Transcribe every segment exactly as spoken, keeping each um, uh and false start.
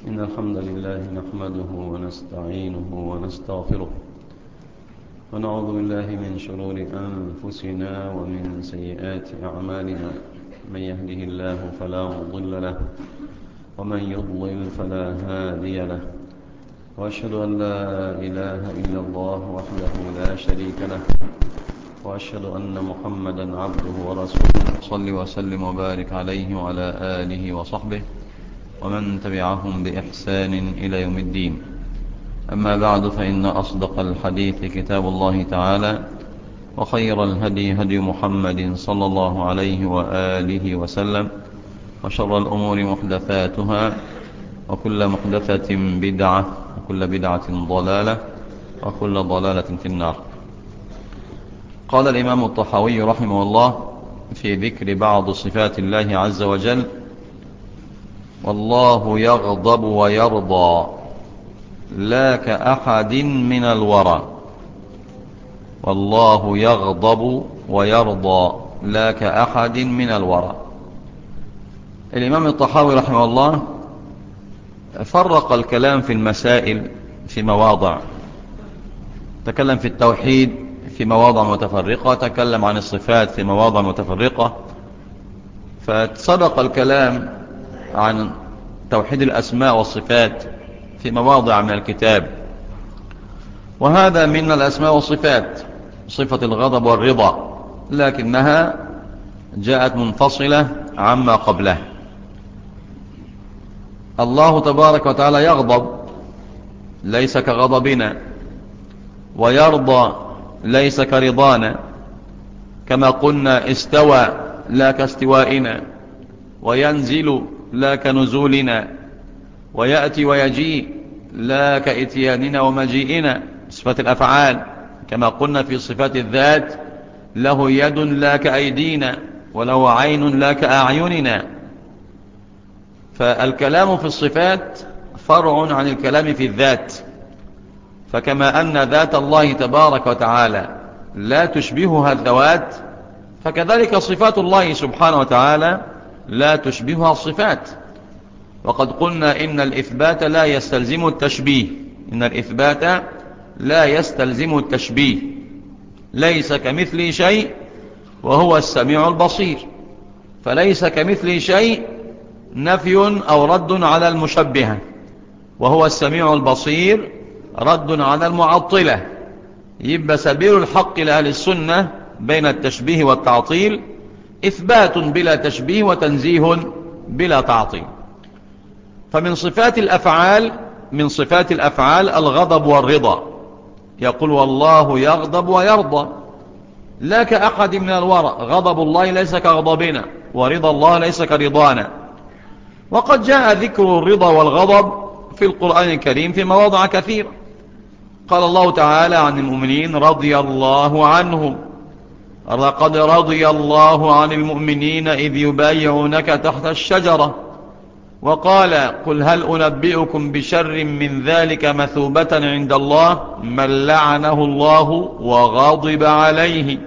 إن الحمد لله نحمده ونستعينه ونستغفره ونعوذ بالله من شرور أنفسنا ومن سيئات أعمالنا. من يهده الله فلا مضل له ومن يضلل فلا هادي له، وأشهد أن لا إله إلا الله وحده لا شريك له، وأشهد أن محمدا عبده ورسوله. صل وسلم وبارك عليه وعلى آله وصحبه ومن تبعهم بإحسان إلى يوم الدين. أما بعد، فإن أصدق الحديث كتاب الله تعالى، وخير الهدي هدي محمد صلى الله عليه وآله وسلم، وشر الأمور محدثاتها، وكل محدثة بدعة، وكل بدعة ضلالة، وكل ضلالة في النار. قال الإمام الطحاوي رحمه الله في ذكر بعض صفات الله عز وجل: والله يغضب ويرضى لا كأحد من الورى. والله يغضب ويرضى لا كأحد من الورى. الإمام الطحاوي رحمه الله فرق الكلام في المسائل في مواضع. تكلم في التوحيد في مواضع متفرقة، تكلم عن الصفات في مواضع متفرقة، فسبق الكلام عن توحيد الأسماء والصفات في مواضع من الكتاب. وهذا من الأسماء والصفات صفة الغضب والرضا، لكنها جاءت منفصلة عما قبله. الله تبارك وتعالى يغضب ليس كغضبنا، ويرضى ليس كرضانا، كما قلنا استوى لا كاستوائنا، وينزل لا كنزولنا، ويأتي ويجيء لا كإتياننا ومجيئنا. صفات الأفعال كما قلنا في صفات الذات: له يد لا كأيدينا، وله عين لا كأعيننا. فالكلام في الصفات فرع عن الكلام في الذات، فكما أن ذات الله تبارك وتعالى لا تشبهها الذوات، فكذلك صفات الله سبحانه وتعالى لا تشبهها الصفات. وقد قلنا إن الإثبات لا يستلزم التشبيه، إن الإثبات لا يستلزم التشبيه. ليس كمثل شيء وهو السميع البصير، فليس كمثل شيء نفي أو رد على المشبهة، وهو السميع البصير رد على المعطلة. يبقى سبيل الحق لأهل السنة بين التشبيه والتعطيل إثبات بلا تشبيه وتنزيه بلا تعطيل. فمن صفات الأفعال من صفات الأفعال الغضب والرضا. يقول: والله يغضب ويرضى لا كأحد من الورى. غضب الله ليس كغضبنا، ورضا الله ليس كرضانا. وقد جاء ذكر الرضا والغضب في القرآن الكريم في مواضع كثيرة. قال الله تعالى عن المؤمنين: رضي الله عنهم. لقد رضي الله عن المؤمنين إذ يبايعونك تحت الشجرة. وقال: قل هل أنبئكم بشر من ذلك مثوبة عند الله من لعنه الله وغضب عليه.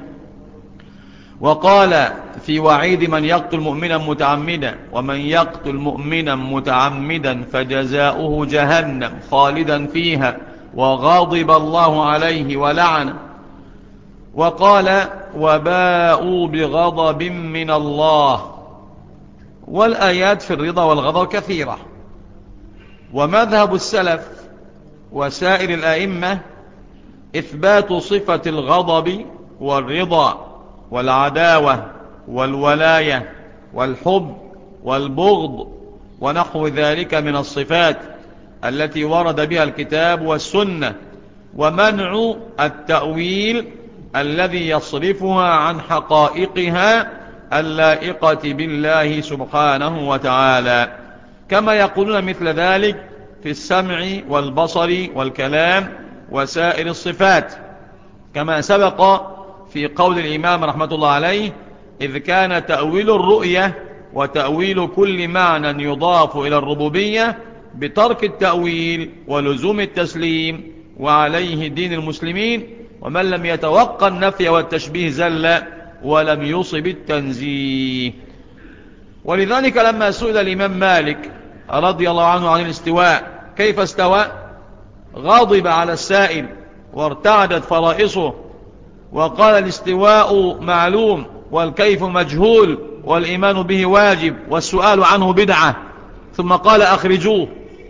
وقال في وعيد من يقتل مؤمنا متعمدا: ومن يقتل مؤمنا متعمدا فجزاؤه جهنم خالدا فيها وغضب الله عليه ولعنه. وقال: وباءوا بغضب من الله. والآيات في الرضا والغضب كثيرة. ومذهب السلف وسائر الأئمة إثبات صفة الغضب والرضا والعداوة والولاية والحب والبغض ونحو ذلك من الصفات التي ورد بها الكتاب والسنة، ومنع التأويل الذي يصرفها عن حقائقها اللائقة بالله سبحانه وتعالى، كما يقولون مثل ذلك في السمع والبصر والكلام وسائر الصفات، كما سبق في قول الإمام رحمة الله عليه: إذ كان تأويل الرؤية وتأويل كل معنى يضاف إلى الربوبية بترك التأويل ولزوم التسليم، وعليه دين المسلمين، ومن لم يتوقع النفي والتشبيه زل ولم يصب التنزيه. ولذلك لما سئل الإمام مالك رضي الله عنه عن الاستواء. كيف استوى؟ غضب على السائل وارتعدت فرائصه وقال الاستواء معلوم والكيف مجهول والإيمان به واجب والسؤال عنه بدعة، ثم قال أخرجوه.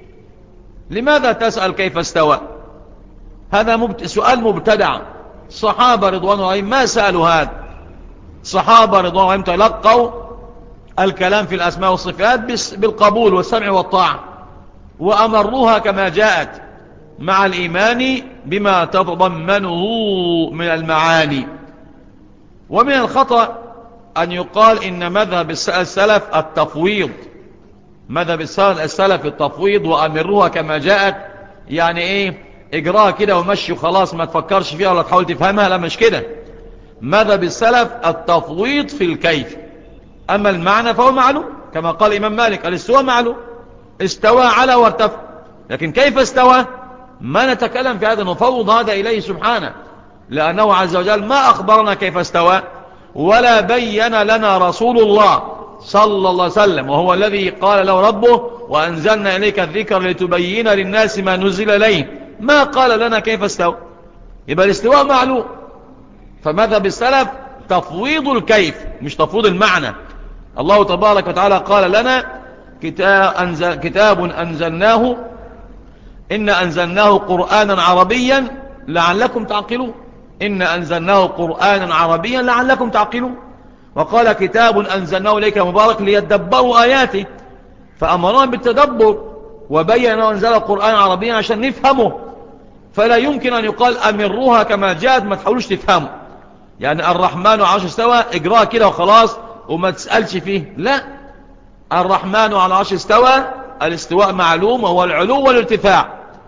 لماذا تسأل كيف استوى؟ هذا مبت... سؤال مبتدع. الصحابة رضوان الله عليهم ما سألوا هذا. الصحابة رضوان الله عليهم تلقوا الكلام في الأسماء والصفات بالقبول والسمع والطاعة، وأمروها كما جاءت مع الإيمان بما تتضمنه من المعاني. ومن الخطأ أن يقال إن مذهب السلف التفويض، مذهب السلف التفويض وأمروها كما جاءت، يعني إيه؟ اجراها كده ومشي وخلاص، ما تفكرش فيها ولا تحاول تفهمها. لا، مش كده. مذهب السلف التفويض في الكيف، أما المعنى فهو معلوم، كما قال الإمام مالك الاستواء معلوم، استوى على وارتفع. لكن كيف استوى؟ ما نتكلم في هذا، نفوض هذا إليه سبحانه، لأنه عز وجل ما أخبرنا كيف استوى، ولا بين لنا رسول الله صلى الله عليه وسلم، وهو الذي قال له ربه وأنزلنا إليك الذكر لتبين للناس ما نزل إليه، ما قال لنا كيف استوى. يبقى الاستواء معلوم. فمذهب السلف تفويض الكيف مش تفويض المعنى. الله تبارك وتعالى قال لنا كتاب, أنزل كتاب أنزلناه إن أنزلناه قرآنا عربيا لعلكم تعقلون. إن أنزلناه قرآنا عربيا لعلكم تعقلون. وقال كتاب أنزلناه إليك مبارك ليتدبروا آياته، فأمرنا بالتدبر وبين أنزل القرآن عربيا عشان نفهمه. فلا يمكن أن يقال أمروها كما جاءت، ما تحاولوش تفهموا. يعني الرحمن على العرش استوى، اجراها كده وخلاص وما تسألش فيه. لا، الرحمن على العرش استوى، الاستواء معلوم وهو العلو والارتفاع.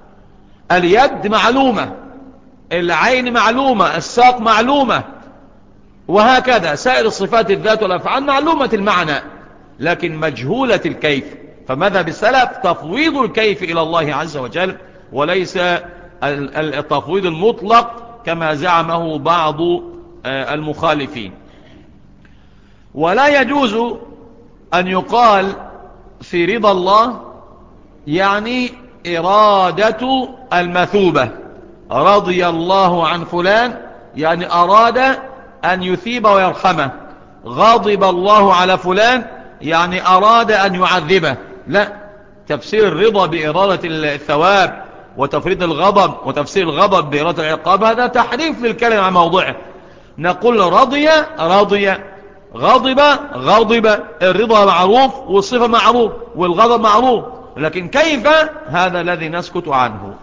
اليد معلومة، العين معلومة، الساق معلومة، وهكذا سائر الصفات الذات والأفعال معلومة المعنى لكن مجهولة الكيف. فمذهب السلف تفويض الكيف إلى الله عز وجل، وليس التفويض المطلق كما زعمه بعض المخالفين. ولا يجوز أن يقال في رضا الله يعني إرادة المثوبة. رضي الله عن فلان يعني أراد أن يثيب ويرحمه. غضب الله على فلان يعني أراد أن يعذبه. لا، تفسير الرضا بإرادة الثواب وتفريد الغضب وتفسير الغضب بإرادة العقاب هذا تحريف للكلمة عن موضعه. نقول رضي رضي، غضب غضب. الرضا معروف والصفة معروف والغضب معروف، لكن كيف؟ هذا الذي نسكت عنه.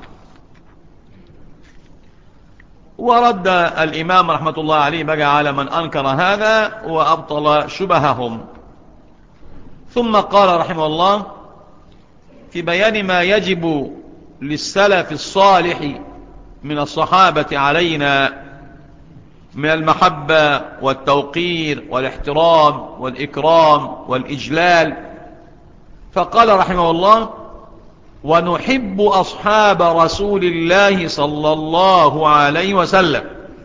ورد الإمام رحمة الله عليه بقى على من أنكر هذا وأبطل شبههم. ثم قال رحمه الله في بيان ما يجب للسلف الصالح من الصحابة علينا من المحبة والتوقير والاحترام والإكرام والإجلال، فقال رحمه الله ونحب أصحاب رسول الله صلى الله عليه وسلم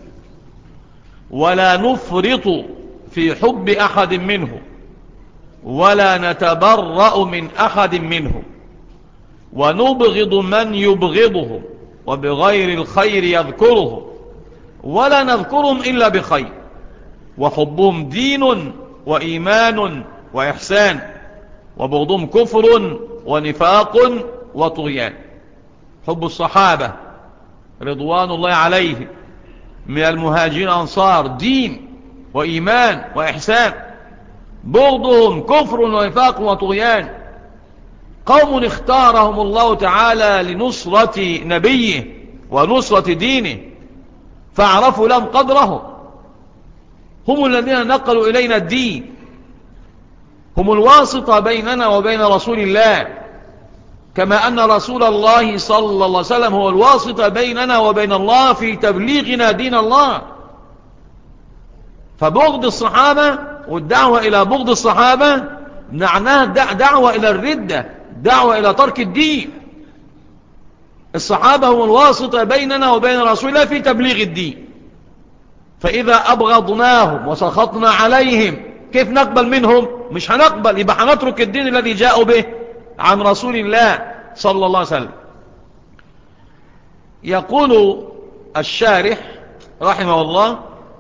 ولا نفرط في حب أحد منه ولا نتبرأ من أحد منهم ونبغض من يبغضهم وبغير الخير يذكرهم ولا نذكرهم إلا بخير وحبهم دين وإيمان وإحسان وبغضهم كفر ونفاق وطغيان. حب الصحابة رضوان الله عليهم من المهاجرين أنصار دين وإيمان وإحسان، بغضهم كفر ونفاق وطغيان. قوم اختارهم الله تعالى لنصرة نبيه ونصرة دينه فاعرفوا لهم قدرهم، هم الذين نقلوا إلينا الدين، هم الواسطة بيننا وبين رسول الله، كما أن رسول الله صلى الله عليه وسلم هو الواسطة بيننا وبين الله في تبليغنا دين الله. فبغض الصحابة والدعوة إلى بغض الصحابة معناها دعوة إلى الردة، دعوة إلى ترك الدين. الصحابة هم الواسطة بيننا وبين رسول الله في تبليغ الدين، فإذا أبغضناهم وسخطنا عليهم كيف نقبل منهم؟ مش هنقبل، يبقى هنترك الدين الذي جاءوا به. عن رسول الله صلى الله عليه وسلم. يقول الشارح رحمه الله: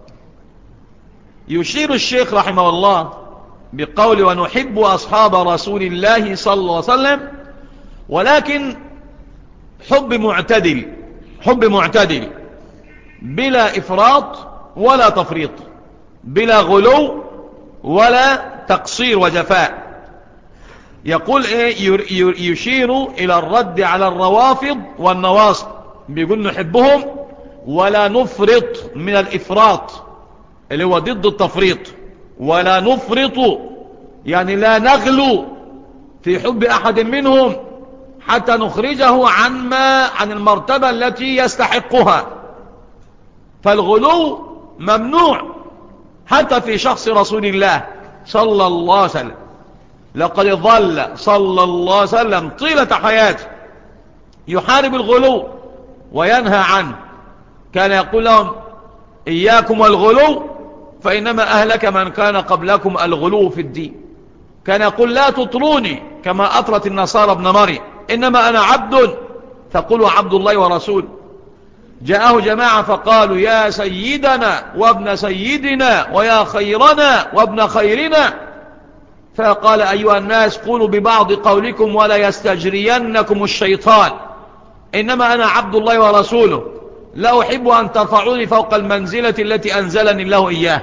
يشير الشيخ رحمه الله بقول ونحب أصحاب رسول الله صلى الله عليه وسلم، ولكن حب معتدل، حب معتدل بلا إفراط ولا تفريط، بلا غلو ولا تقصير وجفاء. يقول إيه؟ يشير إلى الرد على الروافض والنواصب، بيقول نحبهم ولا نفرط من الإفراط اللي هو ضد التفريط، ولا نفرط يعني لا نغلو في حب أحد منهم حتى نخرجه عن ما عن المرتبة التي يستحقها. فالغلو ممنوع حتى في شخص رسول الله صلى الله عليه وسلم. لقد ظل صلى الله عليه وسلم طيلة حياته يحارب الغلو وينهى عنه. كان يقول لهم: إياكم والغلو فإنما أهلك من كان قبلكم الغلو في الدين. كان يقول: لا تطروني كما أطرت النصارى ابن مريم، إنما أنا عبد فقولوا عبد الله ورسول. جاءه جماعة فقالوا: يا سيدنا وابن سيدنا ويا خيرنا وابن خيرنا. فقال: أيها الناس قولوا ببعض قولكم ولا يستجرينكم الشيطان، إنما أنا عبد الله ورسوله، لا أحب أن ترفعوني فوق المنزلة التي أنزلني الله إياه.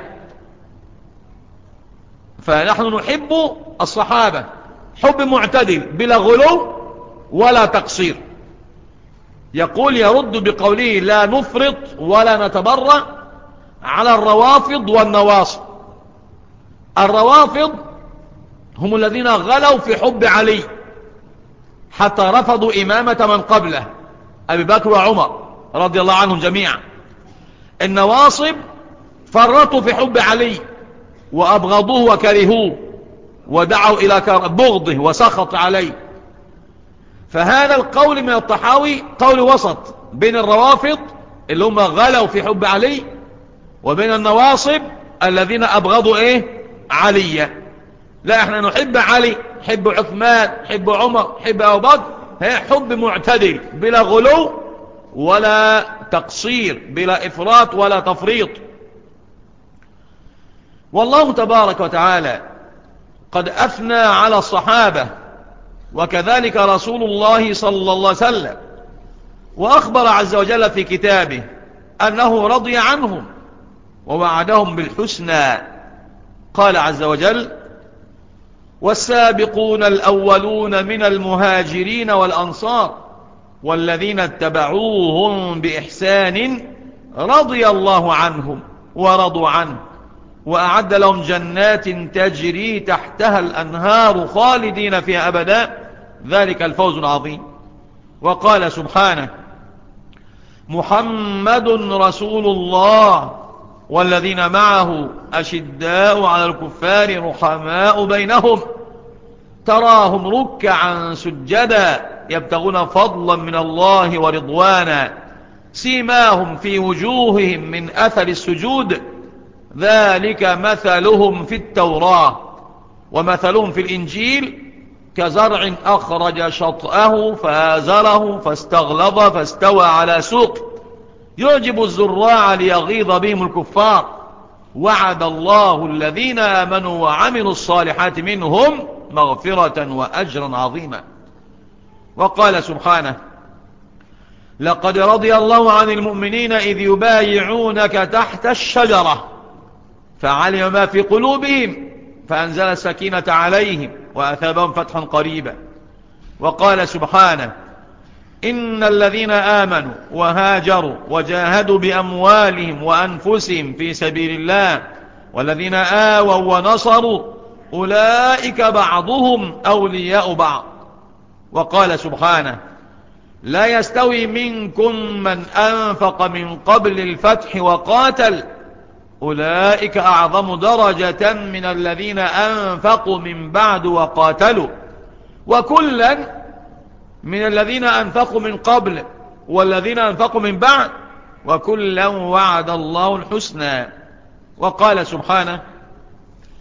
فنحن نحب الصحابة حب معتدل بلا غلو ولا تقصير. يقول يرد بقوله: لا نفرط ولا نتبرع على الروافض والنواصب. الروافض هم الذين غلوا في حب علي حتى رفضوا إمامة من قبله أبي بكر وعمر رضي الله عنهم جميعا. النواصب فرطوا في حب علي وأبغضوه وكرهوه ودعوا إلى بغضه وسخط عليه. فهذا القول من الطحاوي قول وسط بين الروافض اللي هم غلوا في حب علي وبين النواصب الذين أبغضوا إيه؟ علي. لا، احنا نحب علي، نحب عثمان، نحب عمر، نحب أبو بكر، هي حب معتدل بلا غلو ولا تقصير، بلا إفراط ولا تفريط. والله تبارك وتعالى قد أثنى على الصحابة وكذلك رسول الله صلى الله عليه وسلم، وأخبر عز وجل في كتابه أنه رضي عنهم ووعدهم بالحسنى. قال عز وجل: والسابقون الأولون من المهاجرين والأنصار والذين اتبعوهم بإحسان رضي الله عنهم ورضوا عنه وأعد لهم جنات تجري تحتها الأنهار خالدين فيها أبدا ذلك الفوز العظيم. وقال سبحانه: محمد رسول الله والذين معه أشداء على الكفار رحماء بينهم تراهم ركعا سجدا يبتغون فضلا من الله ورضوانا سيماهم في وجوههم من أثر السجود ذلك مثلهم في التوراة ومثلهم في الإنجيل كزرع أخرج شطأه فآزره فاستغلظ فاستوى على سوق يعجب الزراع ليغيظ بهم الكفار وعد الله الذين آمنوا وعملوا الصالحات منهم مغفرة وأجرا عظيما. وقال سبحانه: لقد رضي الله عن المؤمنين إذ يبايعونك تحت الشجرة فعلم ما في قلوبهم فأنزل السكينة عليهم وأثابهم فتحا قريبا. وقال سبحانه: إن الذين آمنوا وهاجروا وجاهدوا بأموالهم وأنفسهم في سبيل الله والذين آووا ونصروا أولئك بعضهم أولياء بعض. وقال سبحانه: لا يستوي منكم من أنفق من قبل الفتح وقاتل أولئك أعظم درجة من الذين أنفقوا من بعد وقاتلوا وكلا من الذين أنفقوا من قبل والذين أنفقوا من بعد وكلا وعد الله الحسنى. وقال سبحانه: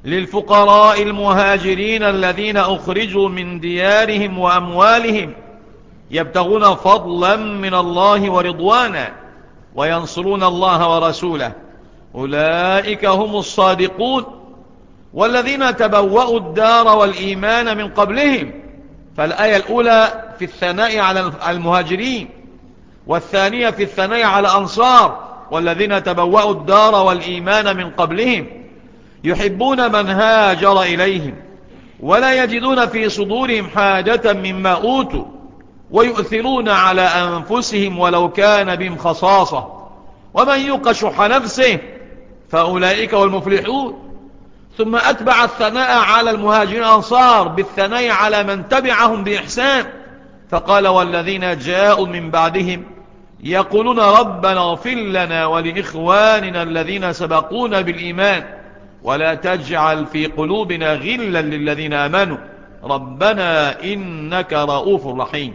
للفقراء المهاجرين الذين أخرجوا من ديارهم وأموالهم يبتغون فضلا من الله ورضوانا وينصرون الله ورسوله أولئك هم الصادقون. والذين تبوأوا الدار والإيمان من قبلهم، فالآية الأولى في الثناء على المهاجرين، والثانية في الثناء على الأنصار. والذين تبوأوا الدار والإيمان من قبلهم يحبون من هاجر إليهم ولا يجدون في صدورهم حاجة مما أوتوا ويؤثرون على أنفسهم ولو كان بهم خصاصة ومن يوق شح نفسه فأولئك هم المفلحون. ثم أتبع الثناء على المهاجرين الأنصار بالثناء على من تبعهم بإحسان، فقال والذين جاءوا من بعدهم يقولون ربنا اغفر لنا ولإخواننا الذين سبقونا بالإيمان ولا تجعل في قلوبنا غلا للذين آمنوا ربنا إنك رؤوف رحيم.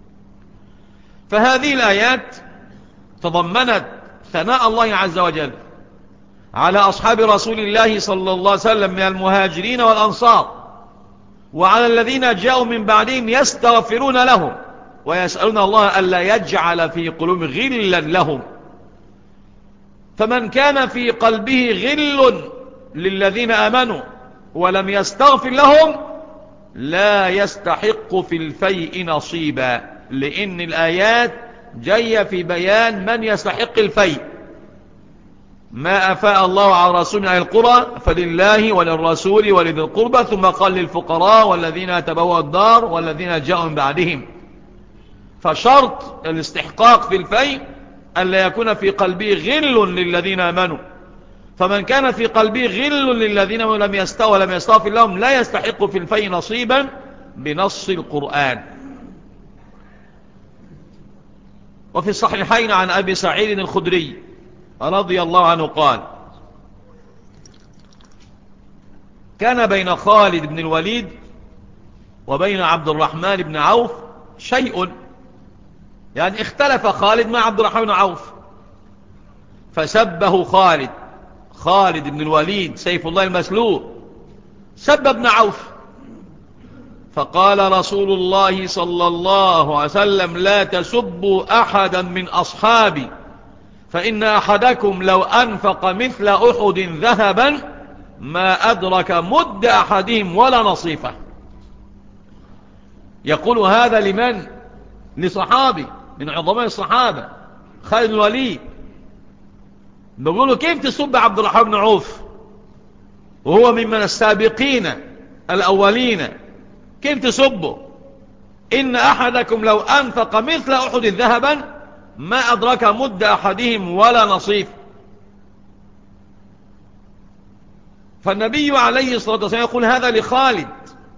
فهذه الآيات تضمنت ثناء الله عز وجل على أصحاب رسول الله صلى الله عليه وسلم من المهاجرين والأنصار، وعلى الذين جاءوا من بعدهم يستغفرون لهم ويسألون الله ألا يجعل في قلوبهم غلا لهم. فمن كان في قلبه غل للذين آمنوا ولم يستغفر لهم لا يستحق في الفيء نصيبا، لأن الآيات جاية في بيان من يستحق الفيء. ما أفاء الله على رسول من أهل القرى فلله وللرسول ولذي القربى، ثم قال للفقراء والذين تبوأوا الدار والذين جاءوا من بعدهم. فشرط الاستحقاق في الفيء ألا يكون في قلبه غل للذين آمنوا، فمن كان في قلبه غل للذين لم يستوى ولم يستغفر لهم لا يستحق في الفيء نصيبا بنص القرآن. وفي الصحيحين عن أبي سعيد الخدري رضي الله عنه قال كان بين خالد بن الوليد وبين عبد الرحمن بن عوف شيء، يعني اختلف خالد مع عبد الرحمن بن عوف فسبه خالد خالد بن الوليد سيف الله المسلول سب ابن عوف، فقال رسول الله صلى الله عليه وسلم لا تسبوا أحدا من أصحابي فإن أحدكم لو أنفق مثل أحد ذهبا ما أدرك مد أحدهم ولا نصيفه. يقول هذا لمن؟ لصحابي من عظماء الصحابة خالد بن الوليد. بيقولوا كيف تسب عبد الرحمن بن عوف وهو ممن السابقين الأولين، كيف تسبه؟ إن أحدكم لو أنفق مثل أحد ذهبا ما أدرك مد أحدهم ولا نصيف. فالنبي عليه الصلاة والسلام يقول هذا لخالد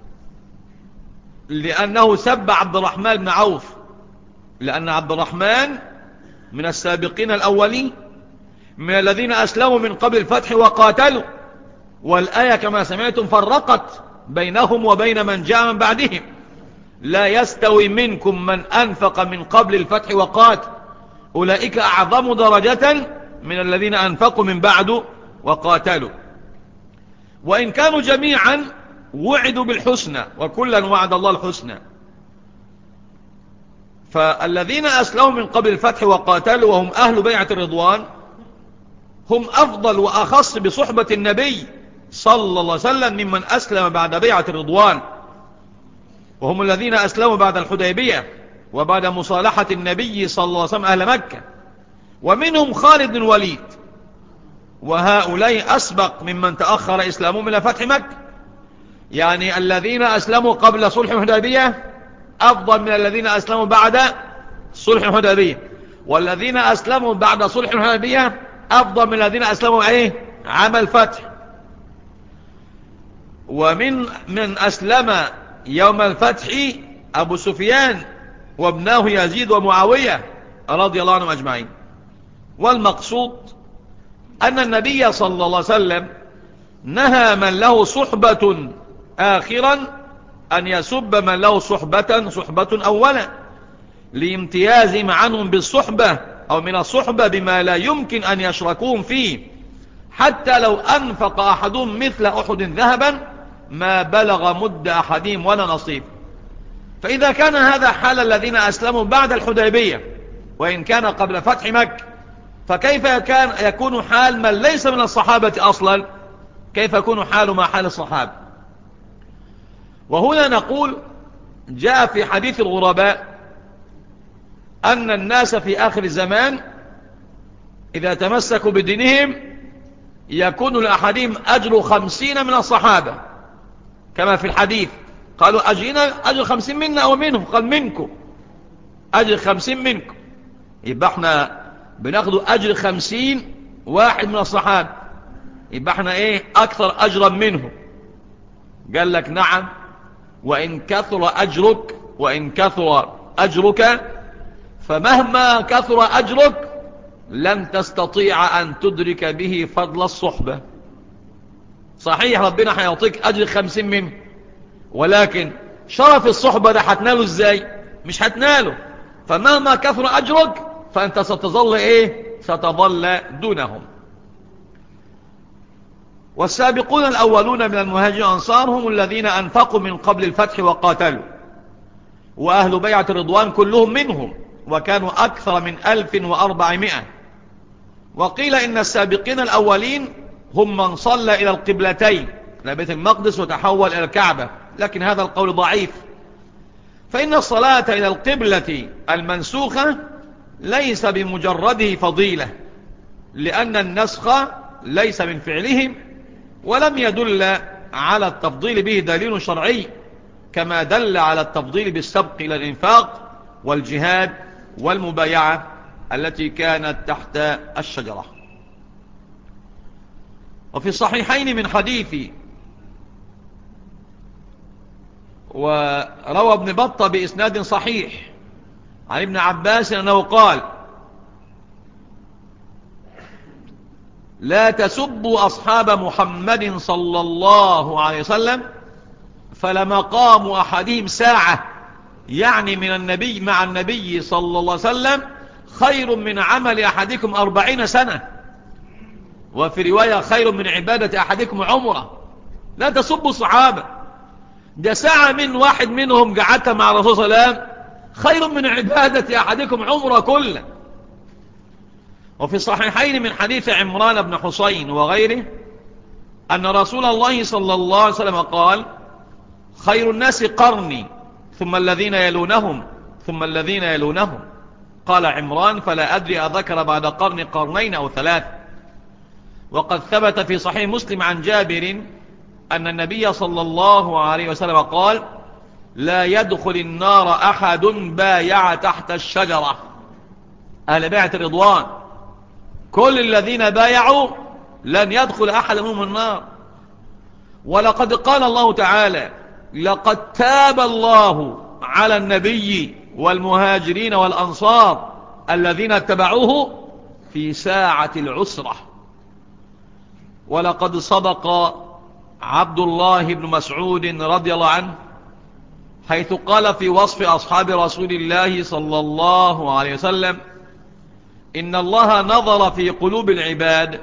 لأنه سب عبد الرحمن بن عوف، لأن عبد الرحمن من السابقين الأولين من الذين أسلموا من قبل الفتح وقاتلوا، والآية كما سمعتم فرقت بينهم وبين من جاء من بعدهم لا يستوي منكم من أنفق من قبل الفتح وقاتل أولئك أعظم درجة من الذين أنفقوا من بعد وقاتلوا. وإن كانوا جميعا وعدوا بالحسنى وكلا وعد الله الحسنى، فالذين أسلموا من قبل الفتح وقاتلوا وهم أهل بيعة الرضوان هم أفضل وأخص بصحبة النبي صلى الله عليه وسلم ممن أسلم بعد بيعة الرضوان، وهم الذين أسلموا بعد الحديبية وبعد مصالحة النبي صلى الله عليه وسلم أهل مكة، ومنهم خالد بن الوليد، وهؤلاء أسبق ممن تأخر إسلامهم من فتح مكة. يعني الذين أسلموا قبل صلح الحديبية أفضل من الذين أسلموا بعد صلح الحديبية، والذين أسلموا بعد صلح الحديبية أفضل من الذين أسلموا إيه عام الفتح. ومن من أسلم يوم الفتح أبو سفيان وابناه يزيد ومعاوية رضي الله عنهم أجمعين. والمقصود أن النبي صلى الله عليه وسلم نهى من له صحبة آخرا أن يسب من له صحبة صحبة أولا لامتيازهم عنهم بالصحبة أو من الصحبة بما لا يمكن أن يشركوهم فيه حتى لو أنفق أحدهم مثل أحد ذهبا ما بلغ مد أحدهم ولا نصيب. فإذا كان هذا حال الذين أسلموا بعد الحديبية وإن كان قبل فتح مكة، فكيف كان يكون حال من ليس من الصحابة أصلا؟ كيف يكون حال ما حال الصحابة؟ وهنا نقول جاء في حديث الغرباء أن الناس في آخر الزمان إذا تمسكوا بدينهم يكون لأحدهم أجر خمسين من الصحابة، كما في الحديث قالوا أجرنا أجر خمسين منا أو منهم، قال منكم أجر خمسين منكم، يبقى احنا بناخد أجر خمسين واحد من الصحابة، يبقى احنا ايه أكثر أجرا منهم. قال لك نعم، وإن كثر أجرك وإن كثر أجرك فمهما كثر أجرك لن تستطيع أن تدرك به فضل الصحبة. صحيح ربنا هيعطيك أجر خمسين منه، ولكن شرف الصحبة ده هتناله ازاي؟ مش هتناله. فمهما كثر أجرك فأنت ستظل ايه؟ ستظل دونهم. والسابقون الأولون من المهاجرين والأنصار هم الذين أنفقوا من قبل الفتح وقاتلوا، وأهل بيعة الرضوان كلهم منهم، وكانوا أكثر من ألف وأربعمائة. وقيل إن السابقين الأولين هم من صلى إلى القبلتين، إلى بيت المقدس وتحول إلى الكعبة، لكن هذا القول ضعيف، فإن الصلاة إلى القبلة المنسوخة ليس بمجرده فضيلة، لأن النسخ ليس من فعلهم، ولم يدل على التفضيل به دليل شرعي، كما دل على التفضيل بالسبق إلى الإنفاق والجهاد والمبايعة التي كانت تحت الشجرة. وفي الصحيحين من حديث، وروى ابن بطة بإسناد صحيح عن ابن عباس أنه قال: لا تسبوا أصحاب محمد صلى الله عليه وسلم فلمقام أحدهم ساعة، يعني من النبي مع النبي صلى الله عليه وسلم خير من عمل أحدكم أربعين سنة، وفي رواية خير من عبادة أحدكم عمره. لا تسبوا الصحابة، ده ساعة من واحد منهم قعدت مع الرسول صلى الله عليه وسلم خير من عبادة أحدكم عمره كله. وفي الصحيحين من حديث عمران بن حسين وغيره أن رسول الله صلى الله عليه وسلم قال: خير الناس قرني ثم الذين يلونهم ثم الذين يلونهم. قال عمران: فلا أدري أذكر بعد قرن قرنين أو ثلاث. وقد ثبت في صحيح مسلم عن جابر أن النبي صلى الله عليه وسلم قال: لا يدخل النار أحد بايع تحت الشجرة. أهل بيعة الرضوان كل الذين بايعوا لن يدخل أحد منهم النار. ولقد قال الله تعالى: لقد تاب الله على النبي والمهاجرين والأنصار الذين اتبعوه في ساعة العسرة. ولقد صدق عبد الله بن مسعود رضي الله عنه حيث قال في وصف أصحاب رسول الله صلى الله عليه وسلم: إن الله نظر في قلوب العباد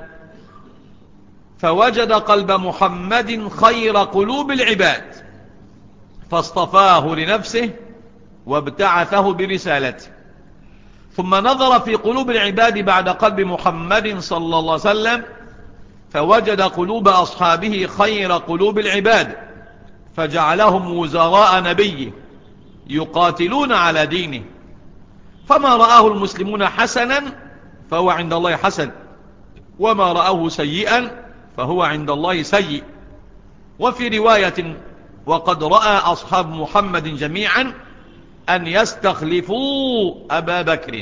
فوجد قلب محمد خير قلوب العباد فاصطفاه لنفسه وابتعثه برسالته. ثم نظر في قلوب العباد بعد قلب محمد صلى الله عليه وسلم فوجد قلوب أصحابه خير قلوب العباد فجعلهم وزراء نبيه يقاتلون على دينه. فما رآه المسلمون حسنا فهو عند الله حسن، وما رآه سيئا فهو عند الله سيء. وفي رواية: وقد رأى أصحاب محمد جميعا أن يستخلفوا أبا بكر.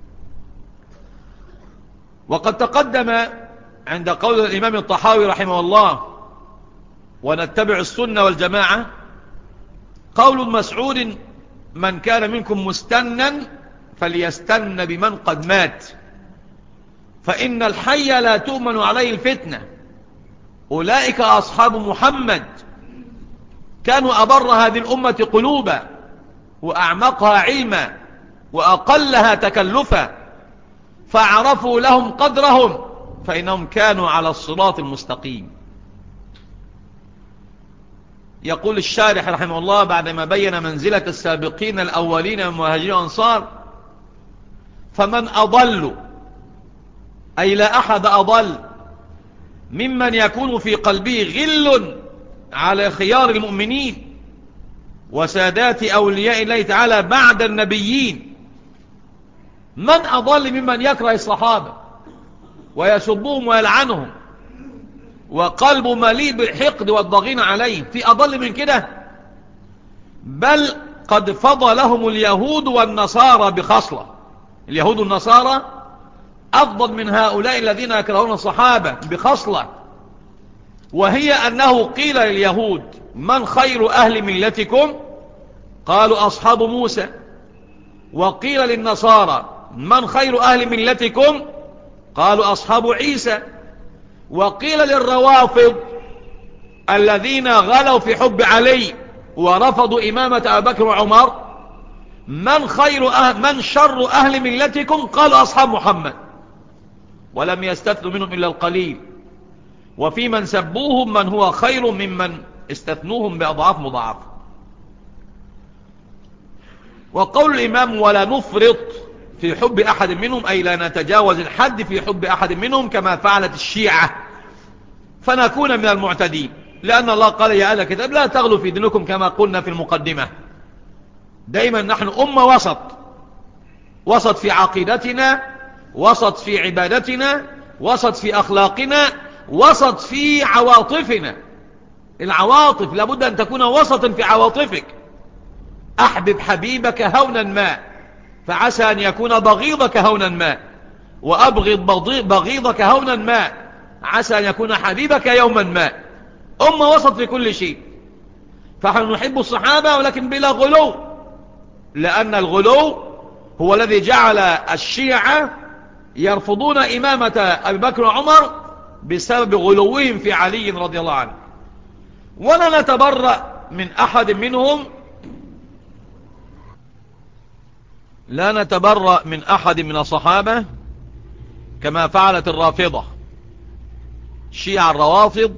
وقد تقدم عند قول الإمام الطحاوي رحمه الله: ونتبع السنة والجماعة، قول مسعود: من كان منكم مستنا فليستن بمن قد مات، فإن الحي لا تؤمن عليه الفتنة. أولئك أصحاب محمد كانوا أبر هذه الأمة قلوبا وأعمقها علما وأقلها تكلفا، فعرفوا لهم قدرهم فإنهم كانوا على الصراط المستقيم. يقول الشارح رحمه الله بعدما بين منزلة السابقين الأولين من المهاجرين والأنصار: فمن أضل، أي لا أحد أضل ممن يكون في قلبه غل على خيار المؤمنين وسادات أولياء الله تعالى بعد النبيين. من أضل ممن يكره الصحابة ويسبهم ويلعنهم وقلب مليء بالحقد والضغين عليهم؟ في أضل من كده؟ بل قد فضلهم اليهود والنصارى بخصلة. اليهود والنصارى أفضل من هؤلاء الذين يكرهون الصحابة بخصلة، وهي أنه قيل لليهود: من خير أهل ملتكم؟ قالوا أصحاب موسى. وقيل للنصارى: من خير أهل ملتكم؟ قالوا أصحاب عيسى. وقيل للروافض الذين غلوا في حب علي ورفضوا إمامة أبي بكر وعمر: من خير أهل من شر أهل ملتكم؟ قالوا أصحاب محمد. ولم يستثنوا منهم إلا القليل. وفي من سبوهم من هو خير ممن استثنوهم بأضعاف مضاعفة. وقول الإمام: ولا نفرط في حب أحد منهم، أي لا نتجاوز الحد في حب أحد منهم كما فعلت الشيعة فنكون من المعتدين، لأن الله قال: يا أهل الكتاب لا تغلوا في دينكم كما قلنا في المقدمة. دائما نحن أمة وسط، وسط في عقيدتنا، وسط في عبادتنا، وسط في أخلاقنا، وسط في عواطفنا. العواطف لابد أن تكون وسطا في عواطفك. أحبب حبيبك هونا ما فعسى أن يكون بغيضك هونا ما، وأبغض بغيضك هونا ما عسى أن يكون حبيبك يوما ما. أمة وسط في كل شيء. فنحن نحب الصحابة ولكن بلا غلو، لأن الغلو هو الذي جعل الشيعة يرفضون إمامة أبي بكر وعمر بسبب غلوهم في علي رضي الله عنه. ولا نتبرأ من أحد منهم، لا نتبرأ من أحد من الصحابة كما فعلت الرافضة. الشيعة الروافض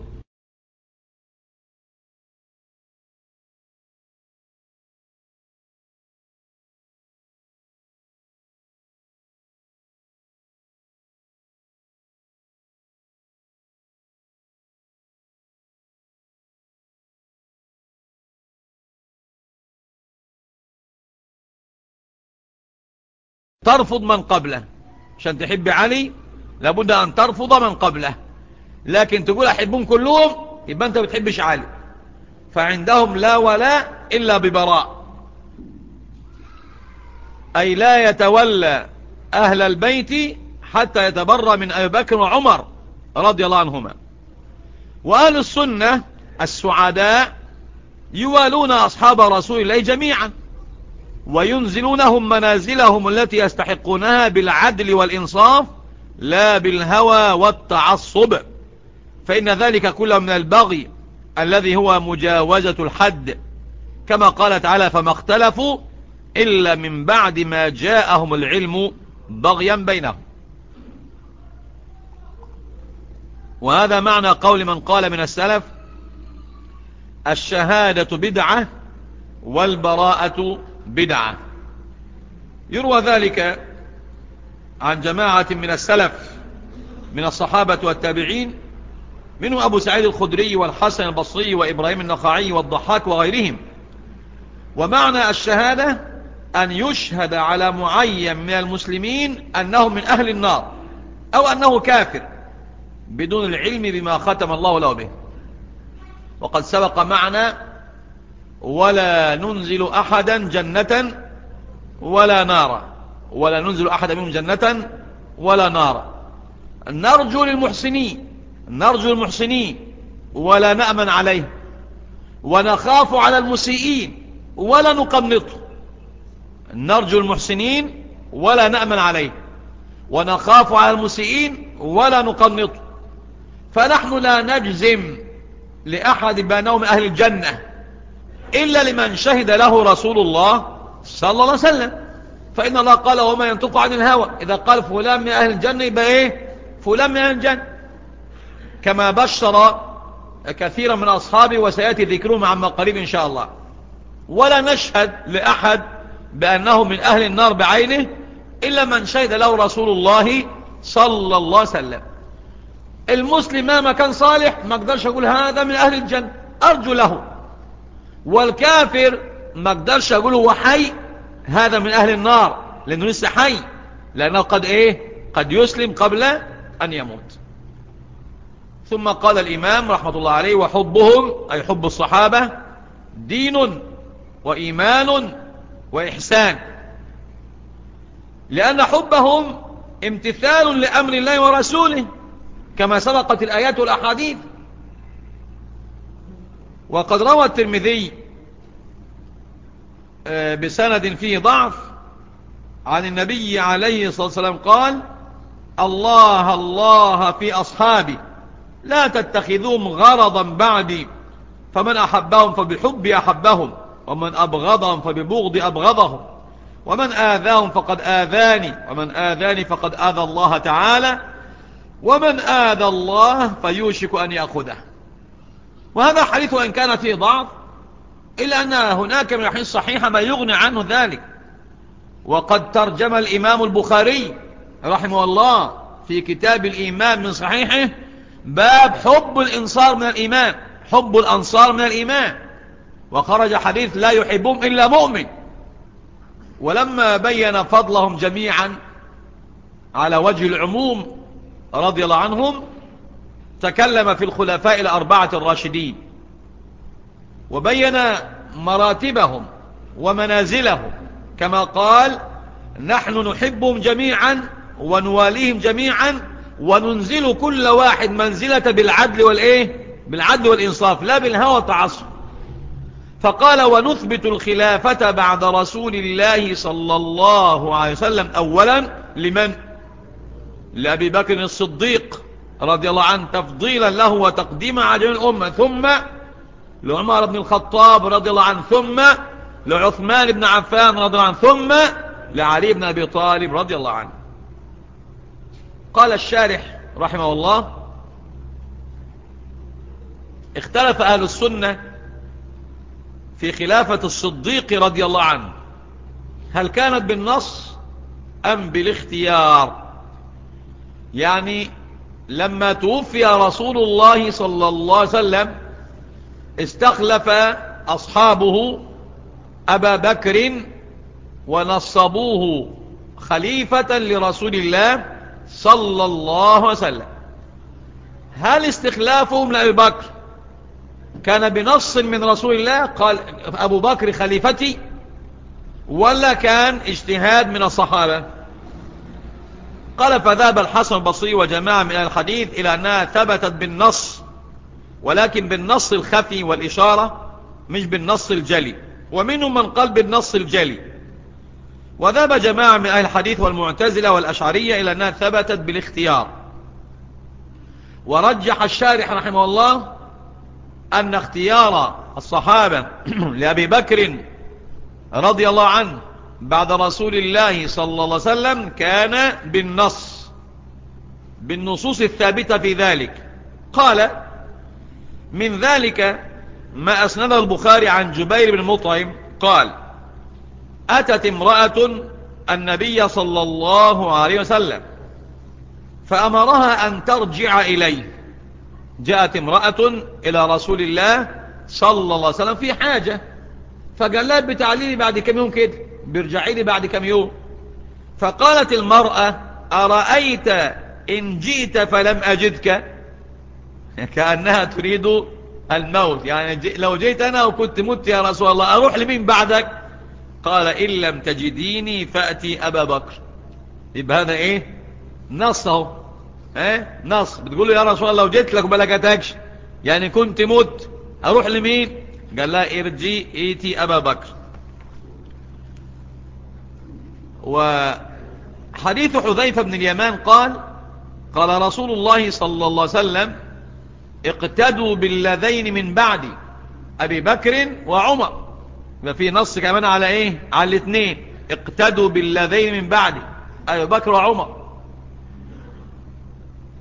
ترفض من قبله. عشان تحب علي لابد أن ترفض من قبله، لكن تقول أحبهم كلهم يبقى أنت بتحبش علي. فعندهم لا ولاء إلا ببراء، أي لا يتولى أهل البيت حتى يتبرى من أبي بكر وعمر رضي الله عنهما. وأهل السنة السعداء يوالون أصحاب رسول الله جميعا وينزلونهم منازلهم التي يستحقونها بالعدل والإنصاف لا بالهوى والتعصب، فإن ذلك كله من البغي الذي هو مجاوزة الحد، كما قال تعالى: فما اختلفوا إلا من بعد ما جاءهم العلم بغيا بينهم. وهذا معنى قول من قال من السلف: الشهادة بدعة والبراءة بدعة. يروى ذلك عن جماعة من السلف من الصحابة والتابعين، منهم أبو سعيد الخدري والحسن البصري وإبراهيم النخعي والضحاك وغيرهم. ومعنى الشهادة أن يشهد على معين من المسلمين أنه من أهل النار أو أنه كافر بدون العلم بما ختم الله له به. وقد سبق معنا: ولا ننزل أحدا جنة ولا نارا، ولا ننزل أحدا منهم جنة ولا نارا. نرجو للمحسنين نرجو المحسنين ولا نأمن عليه، ونخاف على المسيئين ولا نقنطه. نرجو المحسنين ولا نأمن عليه، ونخاف على المسيئين ولا نقنطه. فنحن لا نجزم لأحد بأنه من أهل الجنة إلا لمن شهد له رسول الله صلى الله عليه وسلم. فإن الله قال: وما ينطق عن الهوى، إذا قال فلان من أهل الجنة يبقى إيه؟ فلان من أهل الجنة، كما بشر كثيرا من أصحابه وسيأتي ذكرهم عما قريب إن شاء الله. ولا نشهد لأحد بأنه من أهل النار بعينه إلا من شهد له رسول الله صلى الله عليه وسلم. المسلم مهما كان صالح ما اقدرش اقول هذا من اهل الجنة، ارجو له. والكافر ما اقدرش اقول هو حي هذا من اهل النار، لانه لسه حي، لانه قد ايه قد يسلم قبل ان يموت. ثم قال الامام رحمة الله عليه: وحبهم اي حب الصحابة دين وايمان واحسان، لان حبهم امتثال لامر الله ورسوله كما سبقت الآيات والأحاديث. وقد روى الترمذي بسند فيه ضعف عن النبي عليه الصلاة والسلام قال: الله الله في أصحابي لا تتخذوهم غرضا بعدي، فمن أحبهم فبحبي أحبهم، ومن أبغضهم فببغض أبغضهم، ومن آذاهم فقد آذاني، ومن آذاني فقد آذى الله تعالى، ومن آذى الله فيوشك أن يأخذه. وهذا حديث وإن كان فيه ضعف إلا أن هناك من الحديث الصحيحة ما يغني عنه ذلك. وقد ترجم الإمام البخاري رحمه الله في كتاب الإيمان من صحيحه باب حب الإنصار من الإيمان، حب الأنصار من الإيمان، وخرج حديث لا يحبهم إلا مؤمن. ولما بين فضلهم جميعا على وجه العموم رضي الله عنهم تكلم في الخلفاء الأربعة الراشدين وبين مراتبهم ومنازلهم، كما قال: نحن نحبهم جميعا ونواليهم جميعا وننزل كل واحد منزلة بالعدل والإيه بالعدل والإنصاف لا بالهوى والتعصب. فقال: ونثبت الخلافة بعد رسول الله صلى الله عليه وسلم أولا لمن؟ لأبي بكر الصديق رضي الله عنه تفضيلا له وتقديما على جميع الأمة، ثم لعمر بن الخطاب رضي الله عنه، ثم لعثمان بن عفان رضي الله عنه، ثم لعلي بن أبي طالب رضي الله عنه. قال الشارح رحمه الله: اختلف أهل السنة في خلافة الصديق رضي الله عنه، هل كانت بالنص أم بالاختيار؟ يعني لما توفي رسول الله صلى الله عليه وسلم استخلف أصحابه أبا بكر ونصبوه خليفة لرسول الله صلى الله عليه وسلم. هل استخلافهم لأبي بكر كان بنص من رسول الله قال أبو بكر خليفتي، ولا كان اجتهاد من الصحابة؟ قال: فذهب الحسن البصري وجماعة من الحديث إلى أنها ثبتت بالنص، ولكن بالنص الخفي والإشارة مش بالنص الجلي، ومنهم من قال بالنص الجلي. وذهب جماعة من أهل الحديث والمعتزلة والأشعرية إلى أنها ثبتت بالاختيار. ورجح الشارح رحمه الله أن اختيار الصحابة لأبي بكر رضي الله عنه بعد رسول الله صلى الله عليه وسلم كان بالنص، بالنصوص الثابتة في ذلك. قال: من ذلك ما أسنده البخاري عن جبير بن مطعم قال: أتت امرأة النبي صلى الله عليه وسلم فأمرها أن ترجع إليه. جاءت امرأة إلى رسول الله صلى الله عليه وسلم في حاجة، فقال لها بتعليلي بعد كم يوم كده، بيرجعي لي بعد كم يوم. فقالت المرأة: أرأيت إن جئت فلم أجدك؟ كأنها تريد الموت، يعني لو جئت أنا وكنت مت يا رسول الله أروح لمين بعدك؟ قال: إن لم تجديني فأتي أبا بكر. يبقى هذا إيه؟ نص اهو، إيه؟ نص بتقول له يا رسول الله لو جيت لك وما لقيتكش، يعني كنت مت، أروح لمين؟ قال لها: ارجي ايتي أبا بكر. وحديث حذيفة بن اليمان قال: قال رسول الله صلى الله عليه وسلم: اقتدوا بالذين من بعدي أبي بكر وعمر. في نص كمان على ايه؟ على الاثنين، اقتدوا بالذين من بعدي أبي بكر وعمر.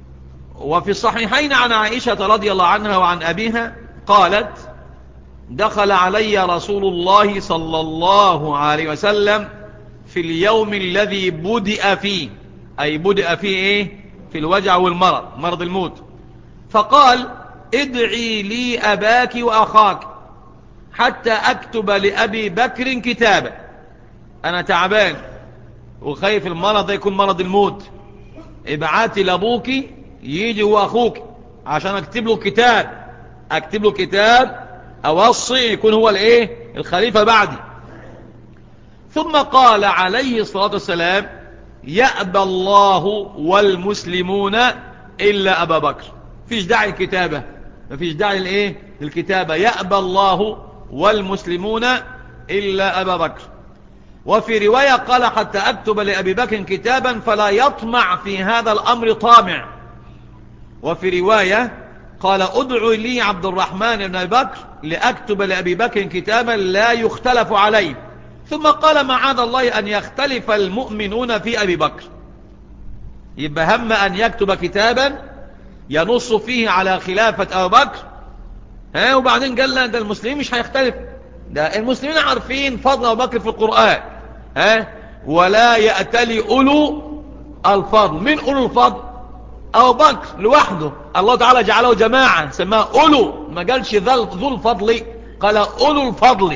وفي الصحيحين عن عائشة رضي الله عنها وعن أبيها قالت: دخل علي رسول الله صلى الله عليه وسلم في اليوم الذي بدأ فيه، أي بدأ فيه إيه؟ في الوجع والمرض، مرض الموت، فقال: ادعي لي أباك وأخاك حتى أكتب لأبي بكر كتابا. أنا تعبان وخايف المرض ده يكون مرض الموت، ابعاتي لأبوك يجي وأخوك عشان أكتب له كتاب، أكتب له كتاب أوصي يكون هو الإيه؟ الخليفة بعدي. ثم قال عليه الصلاة والسلام: يأبى الله والمسلمون إلا أبا بكر. فيش داعي الكتابة، مفيش داعي الإيه؟ الكتابة. يأبى الله والمسلمون إلا أبا بكر. وفي رواية قال: حتى أكتب لأبي بكر كتابا فلا يطمع في هذا الأمر طامع. وفي رواية قال: ادعوا لي عبد الرحمن بن أبي بكر لأكتب لأبي بكر كتابا لا يختلف عليه. ثم قال: معاذ الله أن يختلف المؤمنون في أبي بكر. يبقى هم أن يكتب كتابا ينص فيه على خلافة أبي بكر، ها، وبعدين قال: لا، ده المسلمين مش هيختلف، ده المسلمين عارفين فضل أبي بكر في القرآن، ها، ولا يأتلي أولو الفضل. من أولو الفضل؟ أبو بكر لوحده، الله تعالى جعله جماعة سماه أولو، ما قالش ذو الفضل، قال أولو الفضل.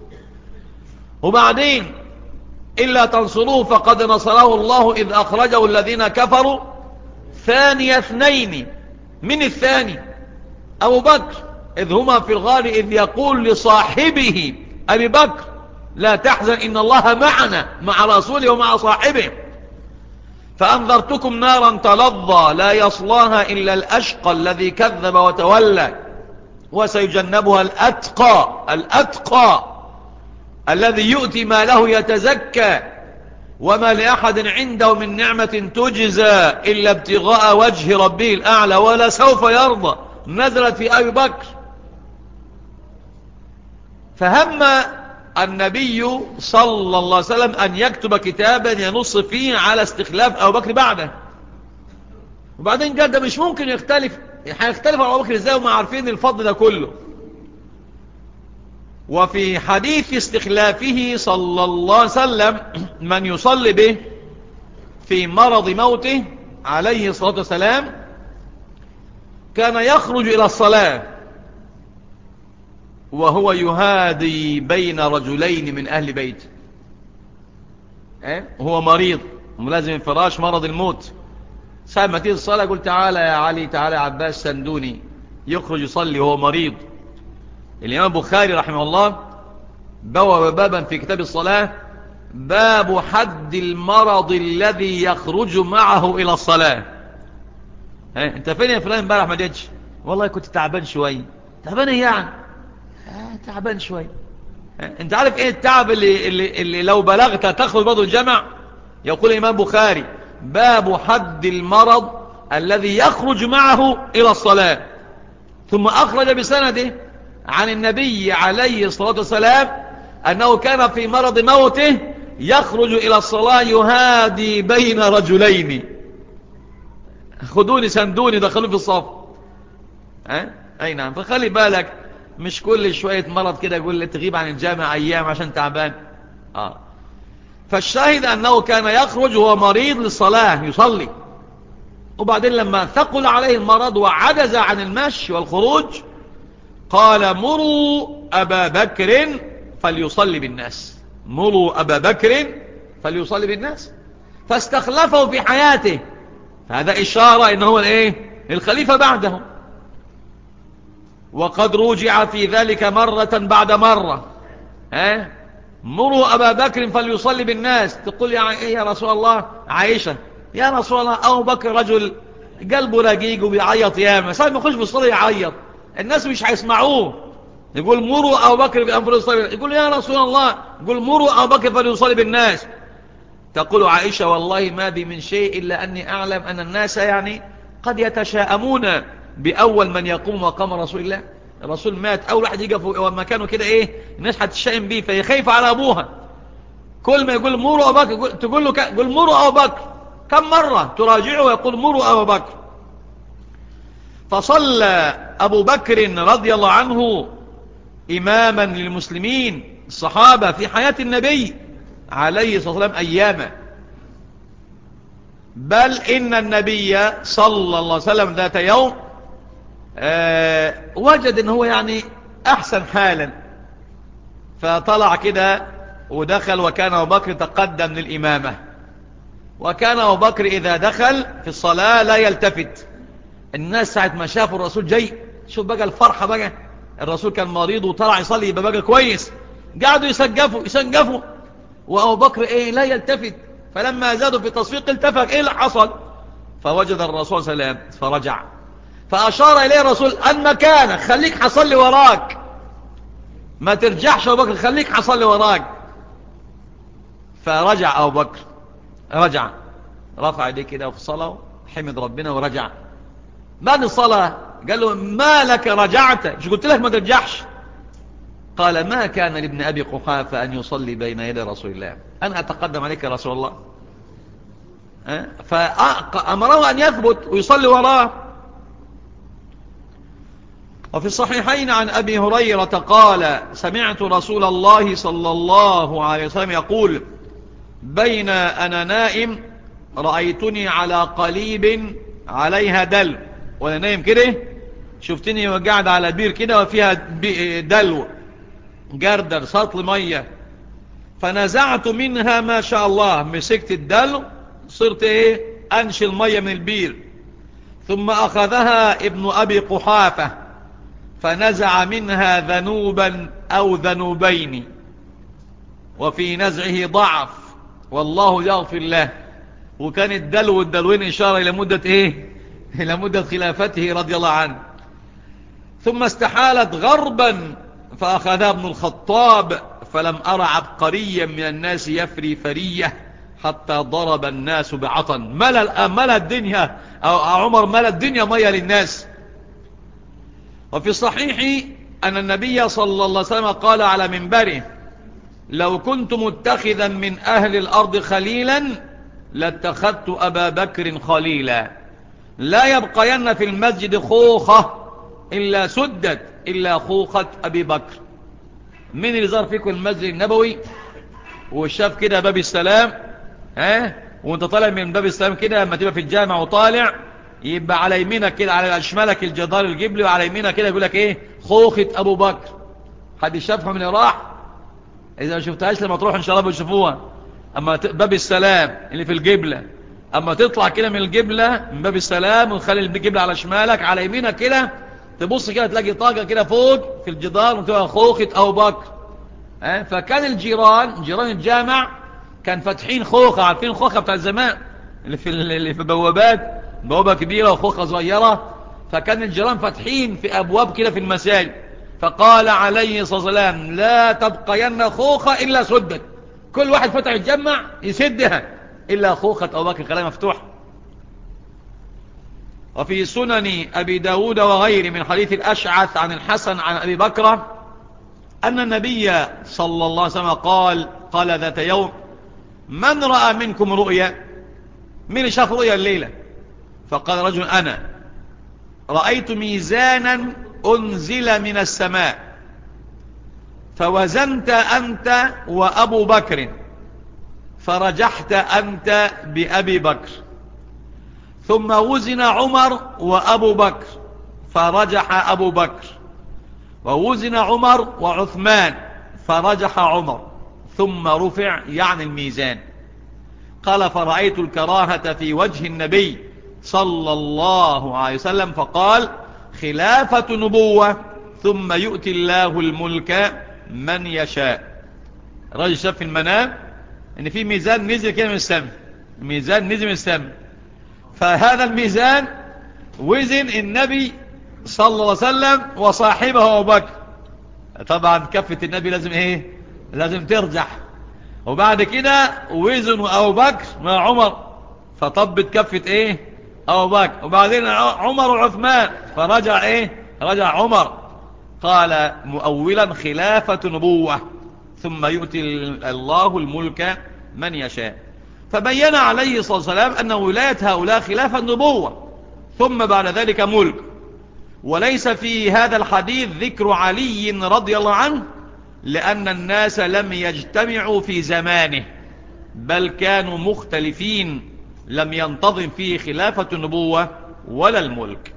وبعدين: إلا تنصروه فقد نصره الله إذ أخرجه الذين كفروا ثاني اثنين. من الثاني؟ أبو بكر، إذ هما في الغار إذ يقول لصاحبه أبي بكر: لا تحزن إن الله معنا، مع رسوله ومع صاحبه. فأنذرتكم نارا تلظى لا يصلاها إلا الأشقى الذي كذب وتولى وسيجنبها الأتقى، الأتقى الذي يؤتي ما له يتزكى وما لأحد عنده من نعمة تجزى إلا ابتغاء وجه ربه الأعلى ولا سوف يرضى. نزلت في أبي بكر. فهم النبي صلى الله عليه وسلم أن يكتب كتابا ينص فيه على استخلاف أبو بكر بعده. وبعدين قال: ده مش ممكن يختلف، هيختلف على أبو بكر إزاي وما عارفين الفضل ده كله. وفي حديث استخلافه صلى الله عليه وسلم من يصلي به في مرض موته عليه الصلاة والسلام كان يخرج إلى الصلاة وهو يهادي بين رجلين من أهل بيته، هو مريض ملازم فراش مرض الموت، ساعة ما تيجي الصلاة يقول: تعالى يا علي، تعالى يا عباس، سندوني. يخرج يصلي وهو مريض. الإمام البخاري رحمه الله بواب بابا في كتاب الصلاة: باب حد المرض الذي يخرج معه إلى الصلاة. انت فين يا فلان؟ امبارح ما جيتش. والله كنت تعبان شوية. تعبان ايه يعني؟ آه تعبان شوية. انت عارف ايه التعب اللي, اللي, اللي لو بلغت تخرج برضو الجمع؟ يقول الإمام البخاري: باب حد المرض الذي يخرج معه إلى الصلاة. ثم أخرج بسنده عن النبي عليه الصلاة والسلام أنه كان في مرض موته يخرج إلى الصلاة يهادي بين رجلين. خدوني سندوني دخلوا في الصف. أه؟ أي نعم. فخلي بالك، مش كل شوية مرض كده يقول لي تغيب عن الجامعة أيام عشان تعبان. آه. فالشاهد أنه كان يخرج وهو مريض للصلاة يصلي، وبعدين لما ثقل عليه المرض وعجز عن المشي والخروج قال: مروا أبا بكر فليصلي بالناس، مروا أبا بكر فليصلي بالناس. فاستخلفه في حياته، فهذا إشارة إنه هو الإيه؟ الخليفة بعده. وقد رجع في ذلك مرة بعد مرة. ها؟ مروا أبا بكر فليصلي بالناس. تقول يا, يا رسول الله عائشة: يا رسول الله أبو بكر رجل قلبه رقيق وبيعيط ياما، ساعة ما يخش بالصلاة يعيط، الناس مش هيسمعوه. يقول: مروا أبو بكر فليصلي. يقول: يا رسول الله، يقول: مروا أبو بكر فليصلي بالناس. تقول عائشة: والله ما بي من شيء إلا أني أعلم أن الناس يعني قد يتشاءمون بأول من يقوم مقام رسول الله. الرسول مات، أول واحد يقف ومكانه كده إيه، الناس هتشائم به، فهي خايفة على أبوها. كل ما يقول مروا أبو بكر تقول له: قل مروا أبو بكر. كم مرة تراجعه ويقول: مروا أبو بكر. فصلى أبو بكر رضي الله عنه إماما للمسلمين الصحابة في حياة النبي عليه الصلاة والسلام أياما، بل إن النبي صلى الله عليه وسلم ذات يوم آه وجد إن هو يعني أحسن حالا، فطلع كده ودخل، وكان أبو بكر تقدم للإمامة، وكان أبو بكر إذا دخل في الصلاة لا يلتفت. الناس ساعة ما شافوا الرسول جاي، شوف بقى الفرحة بقى، الرسول كان مريض وطلع يصلي يبقى بقى كويس، قعدوا يسقفوا يسقفوا وأبو بكر إيه لا يلتفت. فلما زادوا في تصفيق التفت، إيه اللي حصل؟ فوجد الرسول صلى الله عليه وسلم فرجع، فأشار إليه الرسول أن مكانك، خليك حصلي وراك، ما ترجعش أبو بكر، خليك حصلي وراك. فرجع أبو بكر، رجع رفع يديه كده في الصلاة، حمد ربنا ورجع. بعد الصلاة قال له ما لك رجعت؟ مش قلت لك ما ترجعش؟ قال ما كان لابن أبي قحافة أن يصلي بين يدي رسول الله، أنا أتقدم عليك يا رسول الله. أه؟ فأمره أن يثبت ويصلي وراه. وفي الصحيحين عن أبي هريرة قال سمعت رسول الله صلى الله عليه وسلم يقول بين أنا نائم رأيتني على قليب عليها دلو، وأنا نايم كده شفتني وقاعد على بير كده وفيها دلو جردر سطل مية، فنزعت منها ما شاء الله، مسكت الدلو صرت ايه انشي المية من البير، ثم اخذها ابن ابي قحافة فنزع منها ذنوبا او ذنوبين، وفي نزعه ضعف والله يغفر له. وكان الدلو والدلوين اشارة الى مدة ايه الى مدة خلافته رضي الله عنه. ثم استحالت غربا فأخذها ابن الخطاب، فلم أرى عبقريا من الناس يفري فرية حتى ضرب الناس بعطن. ملأ ملأ الدنيا، أو عمر ملأ الدنيا مية للناس. وفي الصحيح أن النبي صلى الله عليه وسلم قال على منبره لو كنت متخذا من أهل الأرض خليلا لاتخذت أبا بكر خليلا، لا يبقين في المسجد خوخة إلا سدت إلا خوخة أبي بكر. مين اللي زار فيكم المسجد النبوي وشاف كده باب السلام، ها وانت طالع من باب السلام كده لما تبقى في الجامع وطالع يبقى على يمينك كده على شمالك الجدار الجبلي، وعلى يمينك كده يقول لك ايه خوخة أبو بكر. حد شافها من راح؟ إذا ما شفتهاش لما تروح إن شاء الله بتشوفوها. أما باب السلام اللي في الجبلة، أما تطلع كده من الجبلة من باب السلام وتخلي الجبلة على شمالك، على يمينك كده تبص كده تلاقي طاقة كده فوق في الجدار وتبقى خوخة أبو بكر. أه؟ فكان الجيران جيران الجامع كان فاتحين خوخة، عارفين الخوخة بتاع الزمان اللي في اللي في بوابات، بوابة كبيرة وخوخة صغيرة. فكان الجيران فاتحين في أبواب كده في المساجد. فقال عليه الصلاة والسلام لا تبقين خوخة إلا سدت، كل واحد فتح يتجمع يسدها إلا خوخة أبو بكر خلاها مفتوح. وفي سنن أبي داود وغيره من حديث الأشعث عن الحسن عن أبي بكر أن النبي صلى الله عليه وسلم قال قال ذات يوم من رأى منكم رؤيا؟ من شاف رؤيا الليلة؟ فقال رجل أنا رأيت ميزانا أنزل من السماء فوزنت أنت وأبو بكر فرجحت أنت بأبي بكر، ثم وزن عمر وأبو بكر فرجح أبو بكر، ووزن عمر وعثمان فرجح عمر، ثم رفع يعني الميزان. قال فرأيت الكراهة في وجه النبي صلى الله عليه وسلم فقال خلافة نبوة ثم يؤتي الله الملك من يشاء. الرجل شاف في المنام ان في ميزان نزل كده من السماء، ميزان نزل من السماء، فهذا الميزان وزن النبي صلى الله عليه وسلم وصاحبه أبو بكر. طبعا كفة النبي لازم ايه لازم ترجح، وبعد كده وزن أبو بكر مع عمر فطبت كفة ايه أبو بكر، وبعدين عمر وعثمان فرجع ايه رجع عمر. قال مؤولا خلافة نبوة ثم يؤتي الله الملك من يشاء. فبين عليه الصلاة والسلام أن ولاية هؤلاء خلاف النبوة ثم بعد ذلك ملك. وليس في هذا الحديث ذكر علي رضي الله عنه، لأن الناس لم يجتمعوا في زمانه، بل كانوا مختلفين، لم ينتظم فيه خلافة النبوة ولا الملك.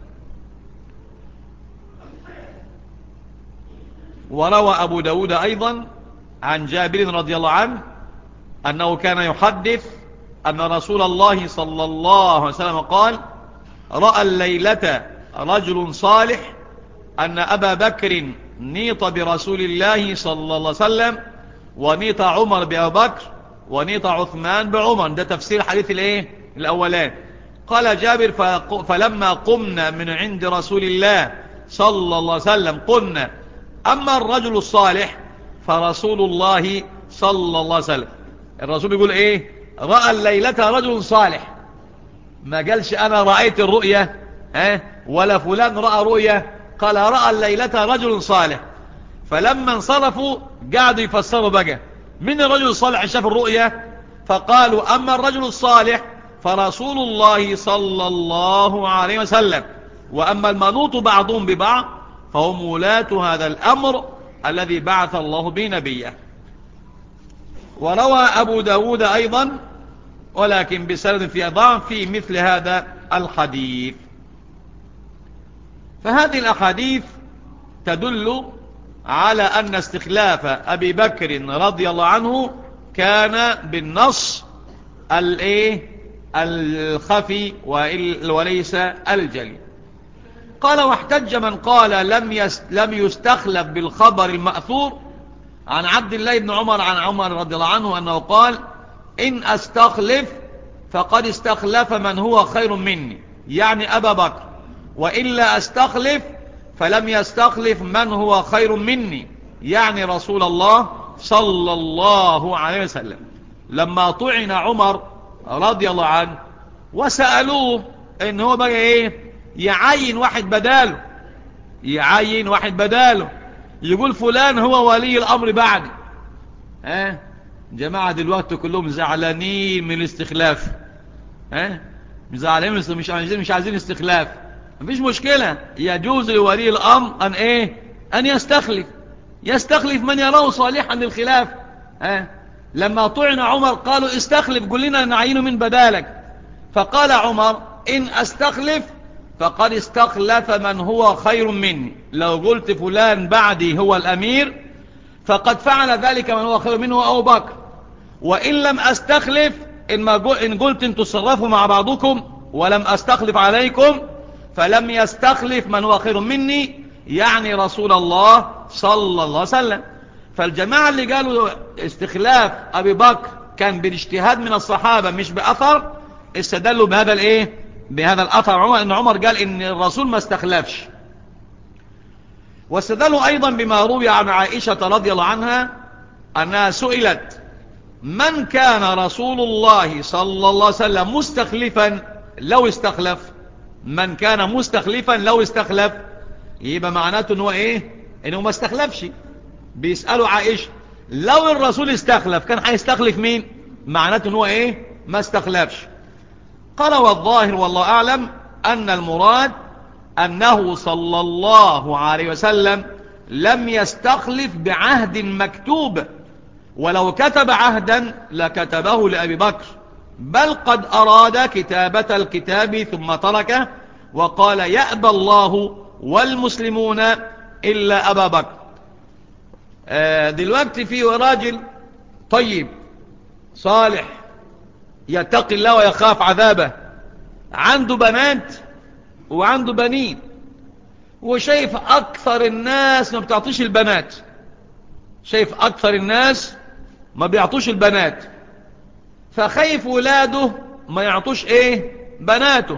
وروى أبو داود أيضا عن جابر رضي الله عنه أنه كان يحدث أن رسول الله صلى الله عليه وسلم قال: رأى الليلة رجل صالح أن أبا بكر نيط برسول الله صلى الله عليه وسلم، ونيط عمر بأبي بكر، ونيط عثمان بعمر. ده تفسير حديث الايه الأولان. قال جابر: فلما قمنا من عند رسول الله صلى الله عليه وسلم قلنا: أما الرجل الصالح فرسول الله صلى الله عليه وسلم. الرسول يقول ايه؟ رأى الليلة رجل صالح، ما قالش أنا رأيت الرؤية ها ولا فلان رأى رؤية، قال رأى الليلة رجل صالح. فلما انصرفوا قعدوا يفسروا بقى من الرجل الصالح شاف الرؤية، فقالوا: أما الرجل الصالح فرسول الله صلى الله عليه وسلم، وأما المنوط بعضهم ببعض فهم ولاة هذا الأمر الذي بعث الله به نبيه. وروى أبو داود أيضا ولكن بسند في ضعف في مثل هذا الحديث. فهذه الأحاديث تدل على أن استخلاف أبي بكر رضي الله عنه كان بالنص الايه الخفي وليس الجلي. قال: واحتج من قال لم لم يستخلف بالخبر المأثور عن عبد الله بن عمر عن عمر رضي الله عنه أنه قال: إن أستخلف فقد استخلف من هو خير مني، يعني أبا بكر، وإلا أستخلف فلم يستخلف من هو خير مني، يعني رسول الله صلى الله عليه وسلم. لما طعن عمر رضي الله عنه وسألوه إن هو بقى إيه يعين واحد بداله، يعين واحد بداله يقول فلان هو ولي الأمر بعد. ها جماعة دلوقتي كلهم زعلانين من الاستخلاف، ها زعلانين مش عايزين مش عايزين استخلاف. مفيش مشكلة، يجوز لولي الأمر أن إيه أن يستخلف يستخلف من يراه صالحا للخلاف. ها لما طعن عمر قالوا: استخلف، قل لنا نعينه من بدالك. فقال عمر: إن أستخلف فقد استخلف من هو خير مني، لو قلت فلان بعدي هو الأمير فقد فعل ذلك من هو خير منه أبو بكر، وإن لم أستخلف إن قلت إن تصرفوا مع بعضكم ولم أستخلف عليكم فلم يستخلف من هو خير مني، يعني رسول الله صلى الله عليه وسلم. فالجماعة اللي قالوا استخلاف أبي بكر كان بالاجتهاد من الصحابة مش بأثر، استدلوا بهذا الايه بهذا الأثر عمر، ان عمر قال ان الرسول ما استخلفش. واستدلوا ايضا بما روي عن عائشة رضي الله عنها انها سئلت: من كان رسول الله صلى الله عليه وسلم مستخلفا لو استخلف؟ من كان مستخلفا لو استخلف، يبقى معناته انه ايه انه ما استخلفش. بيسألوا عائشة لو الرسول استخلف كان هيستخلف مين؟ معناته انه ايه ما استخلفش. قال: والظاهر والله أعلم أن المراد أنه صلى الله عليه وسلم لم يستخلف بعهد مكتوب، ولو كتب عهدا لكتبه لأبي بكر، بل قد أراد كتابة الكتاب ثم تركه وقال: يأبى الله والمسلمون إلا أبا بكر. آه دلوقتي في راجل طيب صالح يتقي الله ويخاف عذابه، عنده بنات وعنده بنين، وشايف أكثر الناس ما بتعطيش البنات، شايف أكثر الناس ما بيعطوش البنات، فخايف ولاده ما يعطوش ايه بناته.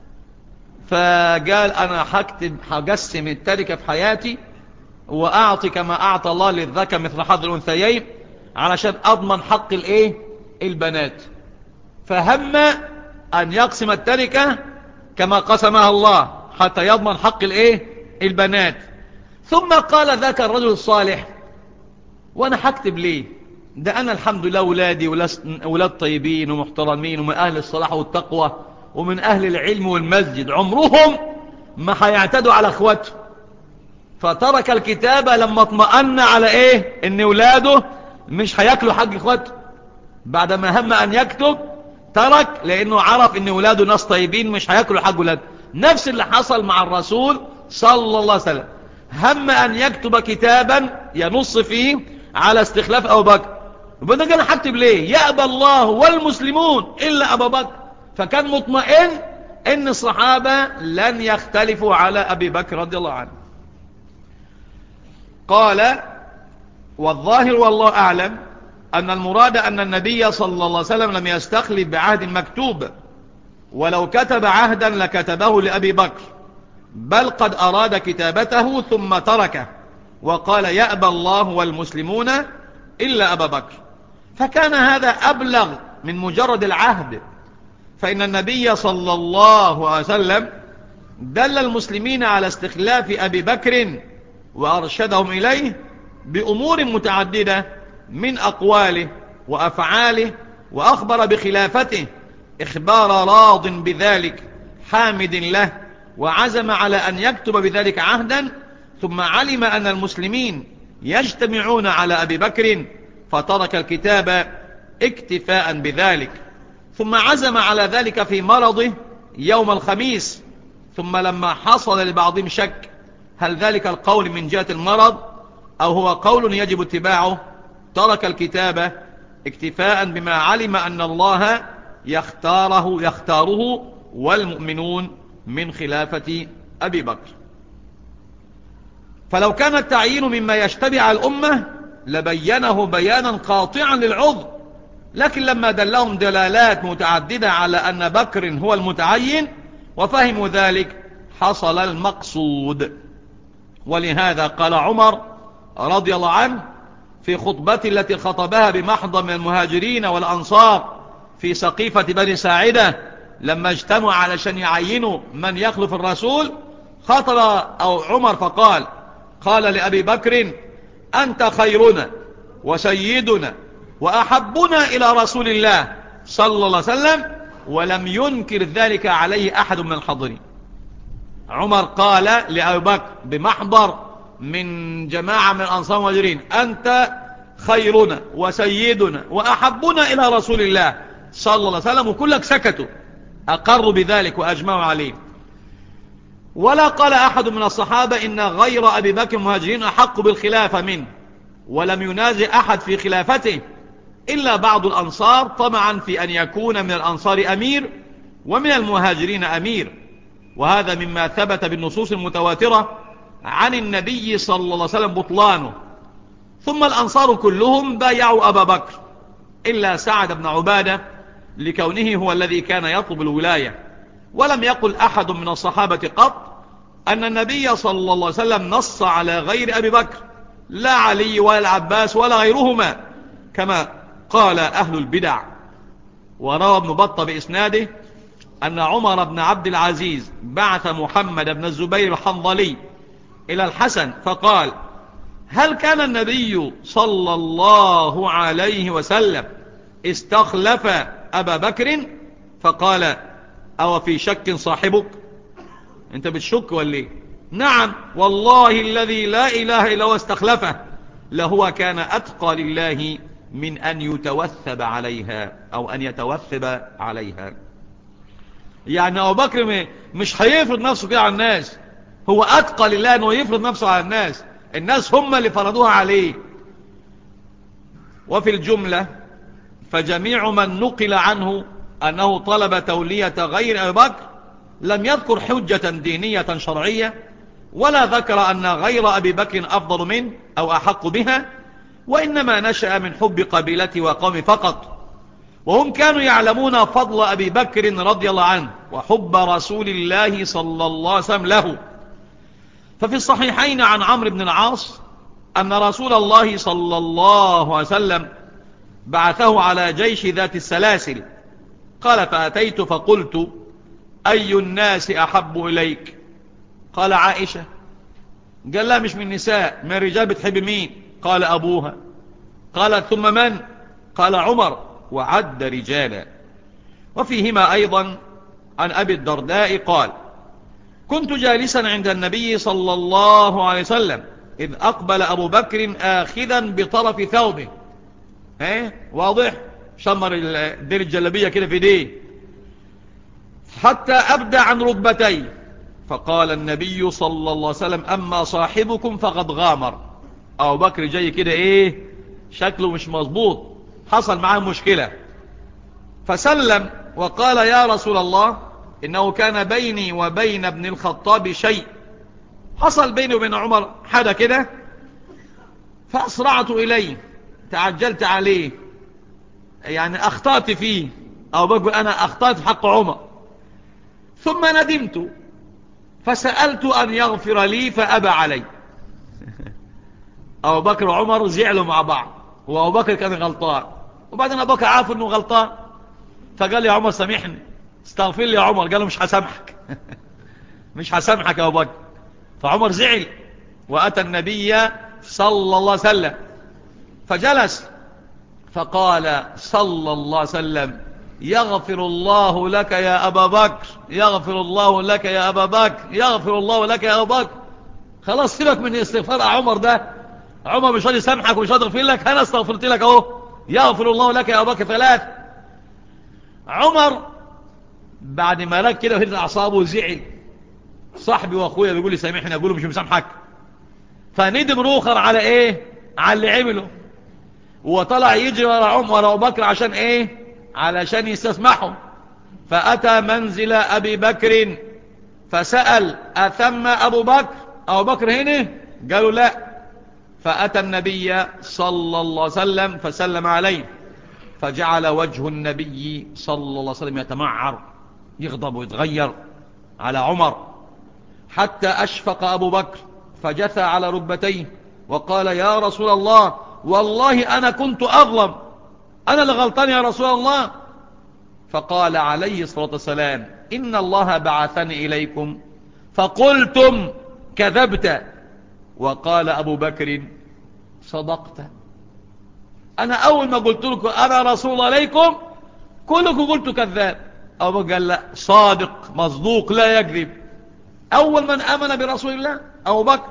فقال: أنا هكتب هقسم التركة في حياتي وأعطي كما أعطى الله للذكر مثل حظ الأنثيين علشان أضمن حق الايه البنات. فهم أن يقسم التركة كما قسمها الله حتى يضمن حق الايه البنات. ثم قال ذاك الرجل الصالح: وانا هكتب ليه؟ ده انا الحمد لله ولادي ولاد طيبين ومحترمين ومن اهل الصلاح والتقوى ومن اهل العلم والمسجد، عمرهم ما هيعتدوا على اخواته، فترك الكتابة لما اطمأن على ايه؟ ان ولاده مش هياكلوا حق اخواته. بعدما هم ان يكتب ترك، لانه عرف ان ولاده ناس طيبين مش هياكلوا حق ولاده. نفس اللي حصل مع الرسول صلى الله عليه وسلم، هم ان يكتب كتابا ينص فيه على استخلاف ابو بكر، بدنا كان هكتب ليه؟ يأبى الله والمسلمون الا ابا بكر. فكان مطمئن ان الصحابة لن يختلفوا على ابي بكر رضي الله عنه. قال: والظاهر والله اعلم ان المراد ان النبي صلى الله عليه وسلم لم يستخلف بعهد مكتوب، ولو كتب عهدا لكتبه لأبي بكر، بل قد أراد كتابته ثم تركه وقال: يأبى الله والمسلمون إلا أبا بكر. فكان هذا أبلغ من مجرد العهد، فإن النبي صلى الله عليه وسلم دل المسلمين على استخلاف أبي بكر وأرشدهم إليه بأمور متعددة من أقواله وأفعاله، وأخبر بخلافته إخبار راض بذلك حامد له، وعزم على أن يكتب بذلك عهدا، ثم علم أن المسلمين يجتمعون على أبي بكر فترك الكتاب اكتفاء بذلك، ثم عزم على ذلك في مرضه يوم الخميس. ثم لما حصل لبعضهم شك هل ذلك القول من جهة المرض أو هو قول يجب اتباعه، ترك الكتاب اكتفاء بما علم أن الله يختاره, يختاره والمؤمنون من خلافة أبي بكر. فلو كان التعيين مما يشتبه على الأمة لبينه بيانا قاطعا للعذر، لكن لما دلهم دلالات متعددة على أن بكر هو المتعين وفهموا ذلك حصل المقصود. ولهذا قال عمر رضي الله عنه في خطبته التي خطبها بمحضر من المهاجرين والأنصار في سقيفة بني ساعدة لما اجتمعوا علشان يعينوا من يخلف الرسول، خطب أو عمر فقال: قال لأبي بكر: أنت خيرنا وسيدنا وأحبنا إلى رسول الله صلى الله عليه وسلم، ولم ينكر ذلك عليه أحد من الحاضرين. عمر قال لأبي بكر بمحضر من جماعة من الأنصار والمهاجرين: أنت خيرنا وسيدنا وأحبنا إلى رسول الله صلى الله عليه وسلم، وكلك سكتوا أقروا بذلك وأجمعوا عليه. ولا قال أحد من الصحابة إن غير أبي بكر المهاجرين أحق بالخلافة منه، ولم ينازع أحد في خلافته إلا بعض الأنصار طمعا في أن يكون من الأنصار أمير ومن المهاجرين أمير، وهذا مما ثبت بالنصوص المتواترة عن النبي صلى الله عليه وسلم بطلانه. ثم الأنصار كلهم بايعوا أبا بكر إلا سعد بن عبادة لكونه هو الذي كان يطلب الولاية، ولم يقل أحد من الصحابة قط أن النبي صلى الله عليه وسلم نص على غير أبي بكر، لا علي ولا العباس ولا غيرهما كما قال أهل البدع. وروى ابن بطة بإسناده أن عمر بن عبد العزيز بعث محمد بن الزبير الحنظلي إلى الحسن فقال: هل كان النبي صلى الله عليه وسلم استخلف أبا بكر؟ فقال: أو في شك صاحبك؟ أنت بتشك ولا ايه؟ نعم والله الذي لا إله إلا هو استخلفه، لهو كان أتقى لله من أن يتوثب عليها أو أن يتوثب عليها. يعني أبو بكر مش هيفرض نفسه كده على الناس، هو أتقى لله أنه يفرض نفسه على الناس، الناس هم اللي فرضوها عليه. وفي الجملة فجميع من نقل عنه أنه طلب تولية غير أبي بكر لم يذكر حجة دينية شرعية، ولا ذكر أن غير أبي بكر أفضل منه أو أحق بها، وإنما نشأ من حب قبيلته وقومه فقط، وهم كانوا يعلمون فضل أبي بكر رضي الله عنه وحب رسول الله صلى الله عليه وسلم له. ففي الصحيحين عن عمرو بن العاص أن رسول الله صلى الله عليه وسلم بعثه على جيش ذات السلاسل، قال: فأتيت فقلت: أي الناس أحب إليك؟ قال: عائشة. قال: لا مش من النساء، من الرجال بتحب مين؟ قال: أبوها. قال: ثم من؟ قال: عمر، وعد رجالا. وفيهما أيضا عن أبي الدرداء قال: كنت جالسا عند النبي صلى الله عليه وسلم إذ أقبل أبو بكر آخذا بطرف ثوبه. ايه واضح، شمر الدير الجلبية كده في ديه حتى أبدى عن ركبتيه. فقال النبي صلى الله عليه وسلم أما صاحبكم فقد غامر. أبو بكر جاي كده ايه شكله مش مظبوط، حصل معاه مشكلة، فسلم وقال يا رسول الله إنه كان بيني وبين ابن الخطاب شيء، حصل بيني وبين عمر حدا كده فأسرعت إليه، تعجلت عليه، يعني أخطأت فيه، أو بقول أنا أخطأت في حق عمر، ثم ندمت فسألت أن يغفر لي فأبى علي. أبو بكر وعمر زعلوا مع بعض، وأبو بكر كان غلطان، وبعدين أبو بكر عارف أنه غلطان، فقال لي يا عمر سامحني، استغفر لي يا عمر. قال له مش هسامحك مش هسامحك يا أبو بكر. فعمر زعل وأتى النبي صلى الله عليه وسلم فجلس، فقال صلى الله عليه وسلم يغفر الله لك يا أبا بكر، يغفر الله لك يا أبا بكر، يغفر الله لك يا أبا بكر. خلاص سيبك من استغفار عمر ده، عمر مش راضي يسامحك ومش راضي يغفر لك، أنا استغفرت لك أهو، يغفر الله لك يا أبا بكر ثلاث. عمر بعد ما رك كده وهدت أعصابه زعل، صاحبي وأخويا بيقول لي سامحني، أقول له مش مسامحك، فندم روخر على إيه، على اللي عمله، وطلع يجري ورا عمر ورا أبو بكر عشان إيه، علشان يستسمحه. فأتى منزل أبي بكر فسأل أثم أبو بكر، أبو بكر هنا؟ قالوا لا. فأتى النبي صلى الله عليه وسلم فسلم عليه، فجعل وجه النبي صلى الله عليه وسلم يتمعر، يغضب ويتغير على عمر، حتى أشفق أبو بكر فجثى على ركبتيه وقال يا رسول الله والله أنا كنت أظلم، أنا اللي غلطان يا رسول الله. فقال عليه الصلاة والسلام إن الله بعثني إليكم فقلتم كذبت. وقال أبو بكر صدقت، أنا أول ما قلت لكم أنا رسول الله عليكم كلكم قلتوا كذاب. أبو بكر قال لا، صادق مصدوق لا يكذب، أول من آمن برسول الله أبو بكر.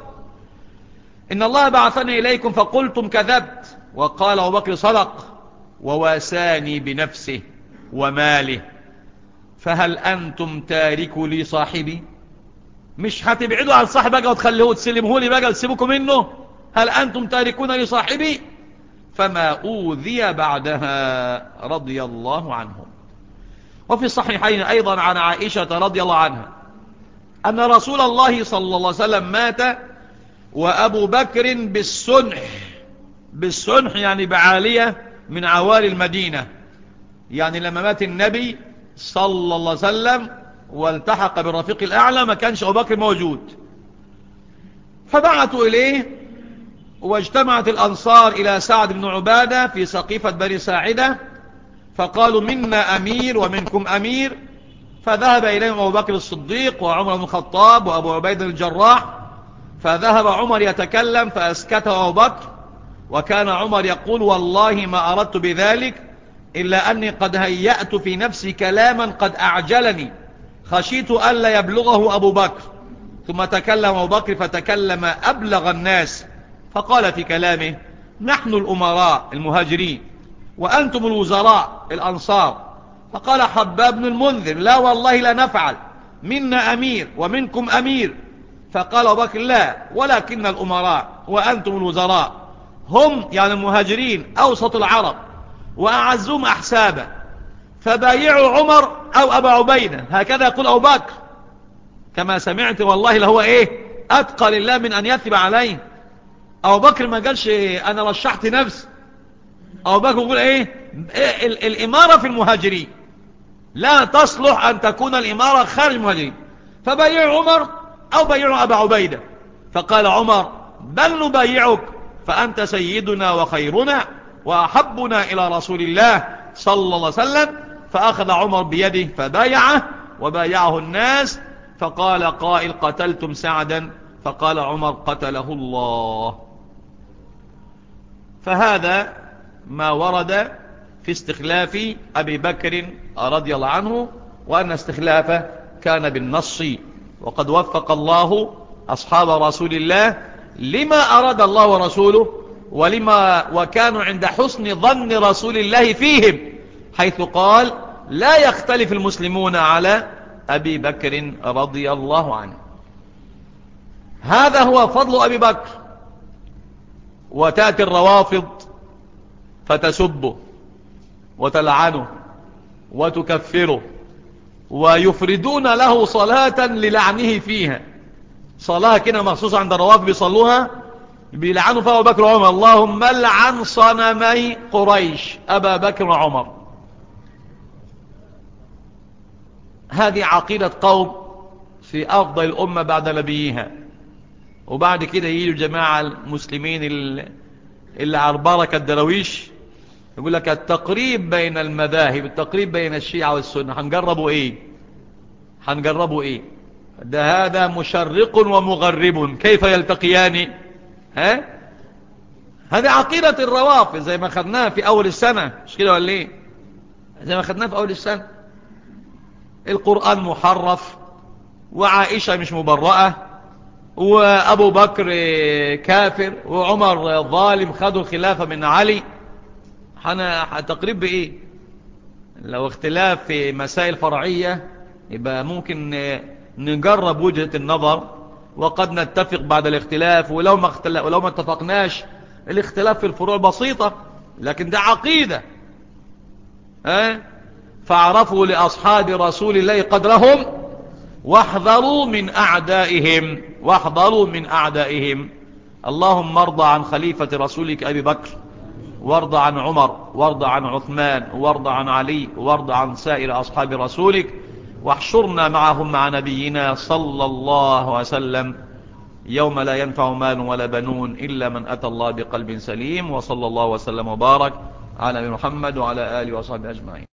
إن الله بعثني إليكم فقلتم كذبت. وقال أبو بكر صدق، وواساني بنفسه وماله، فهل أنتم تاركوا لي صاحبي؟ مش هتبعدوا عن صاحبي بقى وتخليه وتسلمه لي بقى وتسيبكم منه؟ هل أنتم تاركون لي صاحبي؟ فما أوذي بعدها رضي الله عنهم. وفي الصحيحين أيضا عن عائشة رضي الله عنها أن رسول الله صلى الله عليه وسلم مات وأبو بكر بالسنح، بالسنح يعني بعالية من عوالي المدينة، يعني لما مات النبي صلى الله عليه وسلم والتحق بالرفيق الأعلى ما كانش أبو بكر موجود، فبعثوا إليه، واجتمعت الأنصار إلى سعد بن عبادة في سقيفة بني ساعدة، فقالوا منا أمير ومنكم أمير، فذهب إليهم أبو بكر الصديق وعمر بن الخطاب وأبو عبيد الجراح، فذهب عمر يتكلم فأسكته أبو بكر، وكان عمر يقول والله ما أردت بذلك إلا أني قد هيأت في نفسي كلاما قد أعجلني، خشيت ألا يبلغه أبو بكر. ثم تكلم أبو بكر فتكلم أبلغ الناس، فقال في كلامه نحن الأمراء المهاجرين وأنتم الوزراء الأنصار. فقال حباب بن المنذر لا والله لا نفعل، منا أمير ومنكم أمير. فقال أبو بكر لا ولكن الأمراء وأنتم الوزراء هم يعني المهاجرين أوسط العرب وأعزهم أحسابا، فبايعوا عمر أو أبا عبيدة، هكذا يقول أبو بكر كما سمعت والله لهو إيه أتقى لله من أن يثب عليه. أبو بكر ما قالش أنا رشحت نفسي، أبو بكر يقول إيه, إيه ال الإمارة في المهاجرين، لا تصلح أن تكون الإمارة خارج المهاجرين، فبايعوا عمر أو بايعوا أبا عبيدة. فقال عمر بل نبايعك فأنت سيدنا وخيرنا وأحبنا إلى رسول الله صلى الله عليه وسلم. فأخذ عمر بيده فبايعه وبايعه الناس، فقال قائل قتلتم سعدا؟ فقال عمر قتله الله. فهذا ما ورد في استخلاف أبي بكر رضي الله عنه، وأن استخلافه كان بالنص وقد وفق الله أصحاب رسول الله لما أراد الله ورسوله، ولما وكانوا عند حسن ظن رسول الله فيهم، حيث قال لا يختلف المسلمون على أبي بكر رضي الله عنه. هذا هو فضل أبي بكر. وتأتي الروافض فتسبه وتلعنه وتكفره، ويفردون له صلاة للعنه فيها، صلاة كده مخصوصة عند الروافض بيصلوها، بيلعنوا فيها أبو بكر وعمر. اللهم لعن صنمي قريش أبا بكر وعمر. هذه عقيدة قوم في أفضل الأمة بعد نبيها. وبعد كده يجوا جماعة المسلمين اللي على بركة الدرويش يقول لك التقريب بين المذاهب، التقريب بين الشيعة والسنة. هنجربوا ايه هنجربوا ايه ده هذا مشرق ومغرب كيف يلتقيان؟ ها هذه عقيدة الروافض زي ما خدناها في اول السنة، مش كده ولا ايه؟ زي ما خدناها في اول السنة. القرآن محرف، وعائشة مش مبرأة، وابو بكر كافر، وعمر ظالم خدوا الخلافة من علي. حنا تقريب بايه؟ لو اختلاف في مسائل فرعية يبقى ممكن نجرب وجهة النظر، وقد نتفق بعد الاختلاف، ولو ما اختلف ولو ما اتفقناش الاختلاف في الفروع بسيطة، لكن ده عقيدة. ها فاعرفوا لأصحاب رسول الله قدرهم واحذروا من أعدائهم واحذروا من أعدائهم. اللهم ارضى عن خليفة رسولك أبي بكر، وارضى عن عمر، وارضى عن عثمان، وارضى عن علي، وارضى عن سائر أصحاب رسولك، واحشرنا معهم مع نبينا صلى الله عليه وسلم يوم لا ينفع مال ولا بنون إلا من أتى الله بقلب سليم. وصلى الله وسلم وبارك على محمد وعلى آله وصحبه أجمعين.